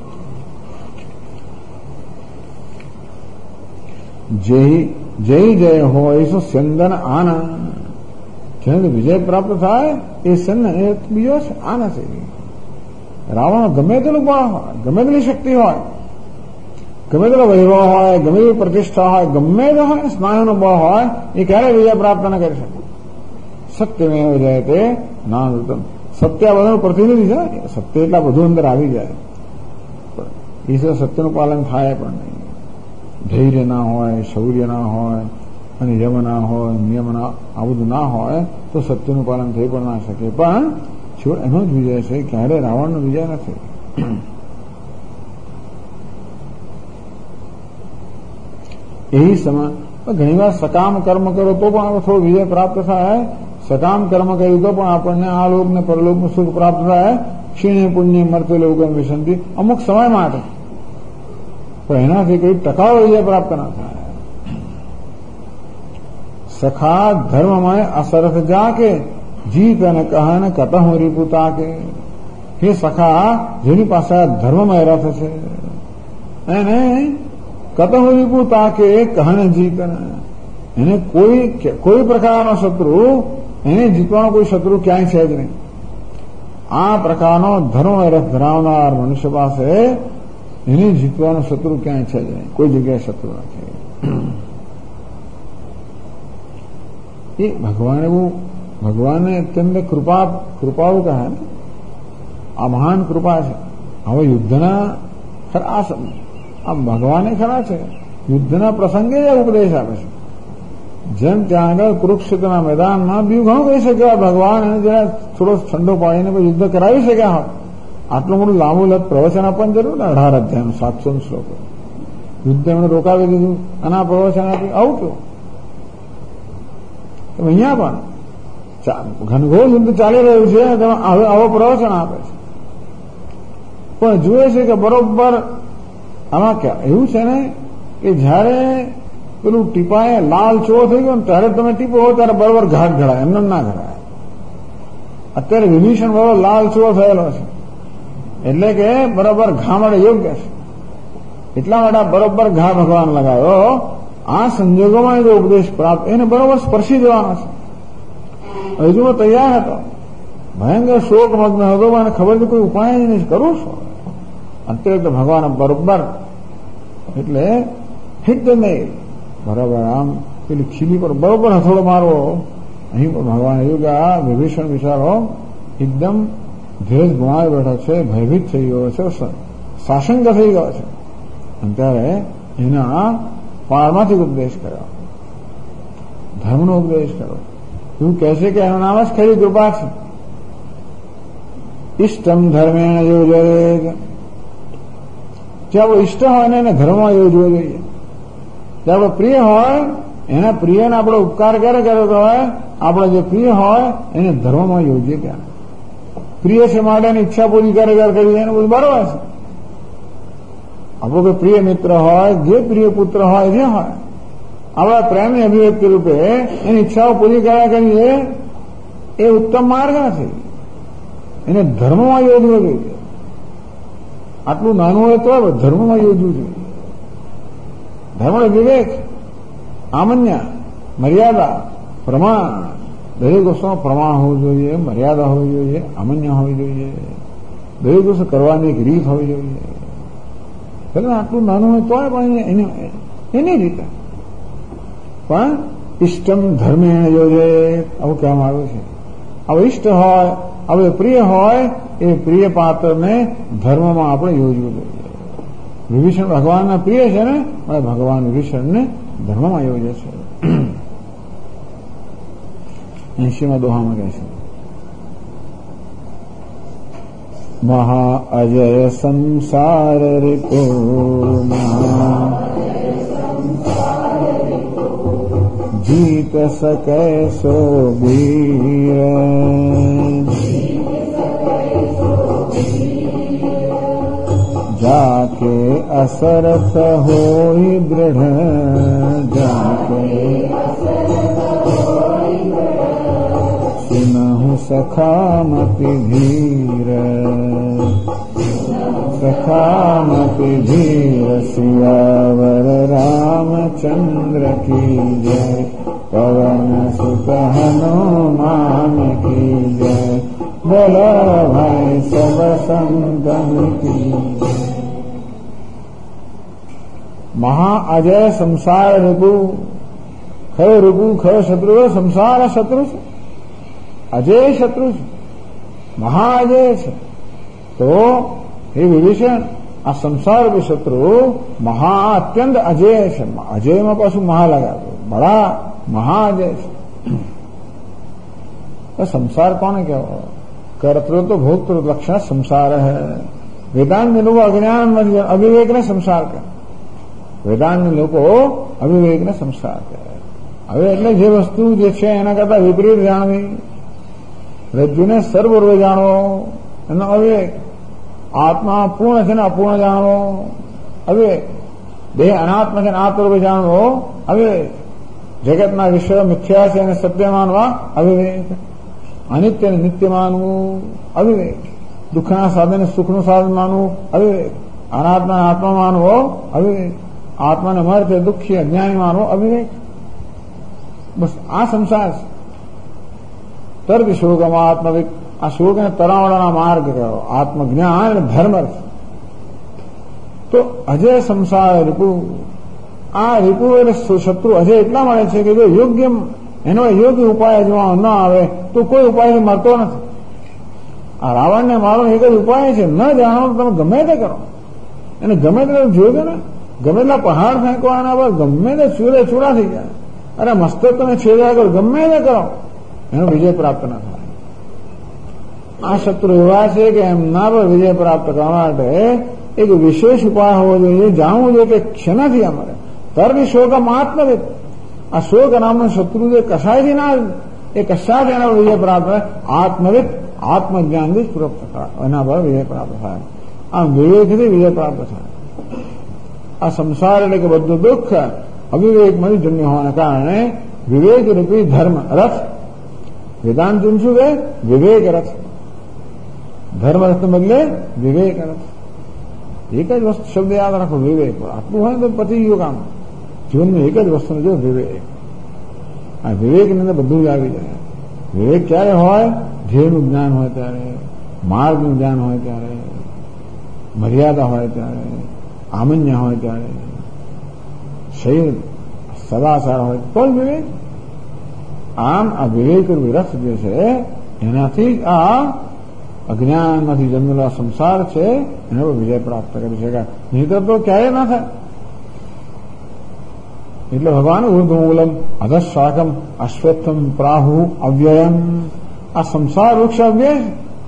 જય જય હોય શું સ્યંદન આનંદ. જેને વિજય પ્રાપ્ત થાય એ સન્ન, એ બીજો છે, આ નથી. રાવણ ગમે તેનું બળ હોય, ગમે તેની શક્તિ હોય, ગમે તેનો વૈભવ હોય, ગમે તેવી પ્રતિષ્ઠા હોય, ગમે તે હોય, સ્નાયુનું બળ હોય, એ ક્યારેય વિજય પ્રાપ્ત ન કરી શકે. સત્યમેવ જયતે નાનૃતમ. સત્ય આ બધાનું પ્રતિનિધિ છે. સત્ય એટલા બધું અંદર આવી જાય, ઈશ્વર સત્યનું પાલન થાય પણ નહીં. ધૈર્ય ના હોય, શૌર્ય ના હોય, અને યમ ના હોય, નિયમ ના, આ બધું ના હોય તો સત્યનું પાલન થઈ પણ ના શકે. પણ એનો જ વિજય છે, ક્યારે રાવણનો વિજય નથી. એવી સમય ઘણી વાર સકામ કર્મ કરો તો પણ થોડો વિજય પ્રાપ્ત થાય. સકામ કર્મ કર્યું તો પણ આપણને આ લોક ને પરલોકનું સુખ પ્રાપ્ત થાય. ક્ષીણે પુણ્ય મરતે લોકમ વિસંતિ, અમુક સમય માટે, પણ એનાથી કોઈ ટકાઉ વિજય પ્રાપ્ત ના થાય. સખા ધર્મમય અસરથ જાકે જીત અને કહન કતહું રીપુતા કે. હે સખા, જેની પાસે આ ધર્મમય રથ છે એને કતહું રીપુતા કે કહન જીતન, એને કોઈ પ્રકારનો શત્રુ, એને જીતવાનો કોઈ શત્રુ ક્યાંય છે જ નહીં. આ પ્રકારનો ધર્મમય રથ ધરાવનાર મનુષ્ય પાસે એને જીતવાનો શત્રુ ક્યાંય છે જ નહીં, કોઈ જગ્યાએ શત્રુ નથી. એ ભગવાને અત્યંત કૃપાળુ કહે ને, આ મહાન કૃપા છે. હવે યુદ્ધના ખરા આ ભગવાને ખરા છે, યુદ્ધના પ્રસંગે જ ઉપદેશ આપે છે. જેમ ત્યાં આગળ કુરુક્ષેત્રના મેદાનમાં બીજું ઘણું કહી શક્યા ભગવાન, એને જરા થોડો ઠંડો પાડીને યુદ્ધ કરાવી શક્યા હોત. આટલું મોટું લાંબુ પ્રવચન આપવાની જરૂર ને, 18 અધ્યાયનું 700 શ્લોકો યુદ્ધ એમણે રોકાવી દીધું અને આ પ્રવચન આપ્યું. આવું કેવું? અહીંયા પણ ઘનઘોર યુદ્ધ ચાલી રહ્યું છે, હવે આવો પ્રવચન આપે છે. પણ જુએ છે કે બરોબર આમાં એવું છે ને કે જયારે પેલું ટીપાએ લાલ ચોળો થઈ ગયો ને ત્યારે તમે ટીપો હો ત્યારે બરોબર ઘાટ ઘડાય, એમને ના ઘડાય. અત્યારે વિભીષણ બરોબર લાલ ચોળો થયેલો છે એટલે કે બરોબર ઘા માટે યોગ્ય છે. એટલા માટે બરોબર ઘા ભગવાન લગાવ્યો. આ સંજોગોમાં જો ઉપદેશ પ્રાપ્ત એને બરોબર સ્પર્શી દેવાનો છે. હજુ તૈયાર હતો, ભયંકર શોકમગ્ન હતો, મને ખબર છે કોઈ ઉપાય નહીં, કરું છું અત્યારે તો ભગવાન બરોબર એટલે હિટ નહીં બરાબર આમ પેલી ખીલી પર બરોબર હથોડો મારવો. અહીં પણ ભગવાન એવું કે આ વિભીષણ બિચારો એકદમ ધીરજ ગુમાવી બેઠો છે, ભયભીત થઈ ગયો છે, સાશંક થઈ ગયો છે. અને ત્યારે એના પાળમાંથી ઉપદેશ કર્યો, ધર્મનો ઉપદેશ કર્યો. એવું કહે છે કે એનું નામ જ ખરી કૃપા છે. ઇષ્ટમ ધર્મેણ યોજે, જે આપણો ઇષ્ટ હોય ને એને ધર્મમાં યોજવો જોઈએ. જે આપણો પ્રિય હોય એના પ્રિયને આપણો ઉપકાર ક્યારે કર્યો હોય, આપણે જે પ્રિય હોય એને ધર્મમાં યોજીએ. ક્યારે પ્રિય છે માટે એની ઈચ્છા પૂરી કરે કરી એને બધું બરોબર છે. આપણો કોઈ પ્રિય મિત્ર હોય, જે પ્રિય પુત્ર હોય, જે હોય, આપણા પ્રેમની અભિવ્યક્તિ રૂપે એની ઈચ્છાઓ પૂરી કર્યા કરીએ એ ઉત્તમ માર્ગ નથી. એને ધર્મમાં યોજવો જોઈએ. આટલું નાનું હોય તો ધર્મમાં યોજવું જોઈએ. ધર્મ વિવેક, આમન્ય, મર્યાદા, પ્રમાણ, દરેક વસ્તુમાં પ્રમાણ હોવું જોઈએ, મર્યાદા હોવી જોઈએ, આમન્ય હોવી જોઈએ, દરેક વસ્તુ કરવાની એક રીત હોવી જોઈએ. ભલે આટલું નાનું હોય તો પણ એની રીતે પણ ઇષ્ટમ ધર્મેણ યોજે આવું કહેવામાં આવ્યું છે. હવે ઇષ્ટ હોય, હવે પ્રિય હોય, એ પ્રિય પાત્રને ધર્મમાં આપણે યોજવું જોઈએ. વિભીષણ ભગવાનના પ્રિય છે ને, હવે ભગવાન વિભીષણને ધર્મમાં યોજે છે. 80મા દોહામાં કહે છે, મહા અજય સંસાર રિપો જીત સકે સો વીર, જાકે અસરથ હોય દૃઢ, જાકે સુનહુ સખામતિ ધીર, સખામતિ ધીર, સિયાવર રામચંદ્ર કી જય, પવન સુત હનુમાન કી જય, બોલો ભાઈ સબ સંતન કી. મહા અજય સંસાર રૂપુ, કયો રૂપુ, કયો શત્રુ? સંસાર શત્રુ છે, અજય શત્રુ છે, મહાઅજય છે. તો હે વિભીષણ, આ સંસાર રૂપી શત્રુ મહા અત્યંત અજેય છે. અજેયમાં પાછું મહા લગાવ્યું, બડા મહા અજેય છે. સંસાર કોને કહેવો? કર્તૃત્વ ભોક્તૃ લક્ષણ સંસાર હૈ. વેદાંત લોકો અજ્ઞાન અવિવેકને સંસાર કહે. વેદાંત લોકો અવિવેકને સંસાર કહે. હવે એટલે જે વસ્તુ જે છે એના કરતા વિપરીત જાણવી. રજ્જુને સર્વર્વ જાણવો એનો અવિવેક. આત્મા પૂર્ણ છે ને અપૂર્ણ જાણવો અવિવેક. દેહ અનાત્મ છે ને આત્મરૂપ જાણવો અવિવેક. જગતના વિશ્વ મિથ્યા છે અને સત્ય માનવા અવિવેક. અનિત્ય ને નિત્ય માનવું અવિવેક. દુઃખના સાધને સુખનું સાધન માનવું અવિવેક. અનાત્માને આત્મા માનવો અવિવેક. આત્માને મર્ત્ય દુઃખી અજ્ઞાની માનવો અવિવેક. બસ આ સંસાર છે. તર્ક શોકમાં આત્મવિક. આ શોક અને તરાવડાના માર્ગ કયો? આત્મજ્ઞાન અને ધર્મર્થ. તો અજય સંસાર રીપુ. આ રીપુ એટલે શત્રુ અજય એટલા મળે છે કે જો યોગ્ય એનો યોગ્ય ઉપાય જો ન આવે તો કોઈ ઉપાયથી મરતો નથી. આ રાવણને મારો એક જ ઉપાય છે, ન જાણો તમે ગમે તે કરો. એને ગમે તે જોયો ને, ગમે તેટલા પહાડ ફેંકો એના પર, ગમે તે ચૂરે ચૂરા થઈ જાય. અરે મસ્તક તમે છેડ્યા કરો, ગમે તે કરો, એનો વિજય પ્રાપ્ત ન થાય. આ શત્રુ એવા છે કે એમના પર વિજય પ્રાપ્ત કરવા માટે એક વિશેષ ઉપાય હોવો જોઈએ. જાણવું જોઈએ કે ક્ષણાથી અમારે તર્ક શોકમ આત્મવિદ. આ શોક નામનો શત્રુ જે કશાયથી ના, એ કશાથી એના વિજય પ્રાપ્ત થાય. આત્મવિદ આત્મજ્ઞાનથી જ પ્રાપ્ત થાય, એના પર વિજય પ્રાપ્ત થાય. આમ વિવેકથી વિજય પ્રાપ્ત થાય. આ સંસાર એટલે કે બધું દુઃખ અવિવેકમાંથી જન્મ હોવાના કારણે વિવેક રૂપી ધર્મ રથ. વેદાંત શું કે વિવેક રથ. ધર્મ રથને બદલે વિવેક રથ. એક જ વસ્તુ શબ્દ યાદ રાખો, વિવેક. આટલું હોય તો પતી ગયું કામ. જીવનમાં એક જ વસ્તુને જો વિવેક. આ વિવેકની અંદર બધું જ આવી જાય. વિવેક ક્યારે હોય? ધ્યેયનું જ્ઞાન હોય ત્યારે, માર્ગનું જ્ઞાન હોય ત્યારે, મર્યાદા હોય ત્યારે, આમન્ય હોય ત્યારે, શરીર સદાચાર હોય તો જ વિવેક. આમ આ વિવેક રથ જે છે એનાથી આ અજ્ઞાનમાંથી જન્મેલો સંસાર છે એનો વિજય પ્રાપ્ત કરી શકાય. નહીંતર તો ક્યારેય ના થાય. એટલે ભગવાન ઉર્ધમૂલમ અધશાકમ અશ્વત્થમ પ્રાહુ અવ્યયમ. આ સંસાર વૃક્ષ અવ્યય.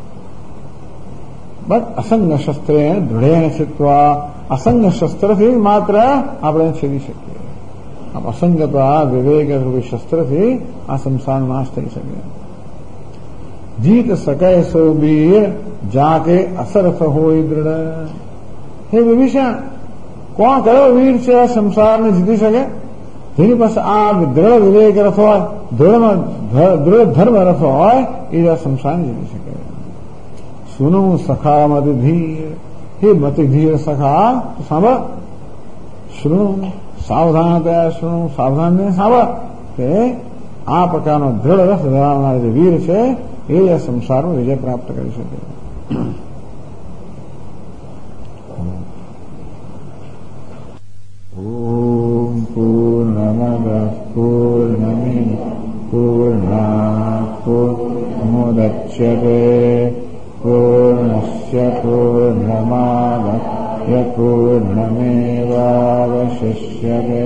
બસ અસંગ શસ્ત્રે દૃઢેન ચિત્વા. અસંગ શસ્ત્રથી માત્ર આપણે છેદી શકીએ. આમ અસંગતા વિવેક રૂપી શસ્ત્રથી આ સંસારનો નાશ થઈ શકે. જીત શકે સો વીર જાકે અસરથ હોય દૃઢ. હે વિભીષણ, કોણ કયો વીર છે આ સંસારને જીતી શકે? જેની પાસે આ દ્રઢ વિવેક રથ હોય, દૃઢ ધર્મ રથ હોય, એ આ સંસારને જીતી શકે. સુનું સખા મત ધીર. હે મતિ ધીર સખા, સાંભળ. શૃણુ સાવધાનતયા શૃણુ, સાવધાન સાંભળ કે આ પ્રકારનો દ્રઢ રથ ધરાવનાર જે વીર છે એ સંસારમાં વિજય પ્રાપ્ત કરી શકે. ઓમ પૂર્ણમદ પૂર્ણમિદ પૂર્ણાત પૂર્ણમુદચ્યતે પૂર્ણસ્ય પૂર્ણમાદાય પૂર્ણમેવાવશિષ્યતે.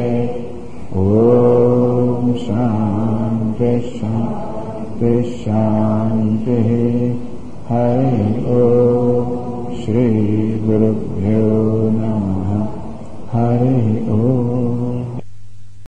ઓમ શાંતિ શાંતિ શાંતિ. હરિ ઓમ. શ્રી ગુરુભ્યો નમઃ. હરિ ઓમ.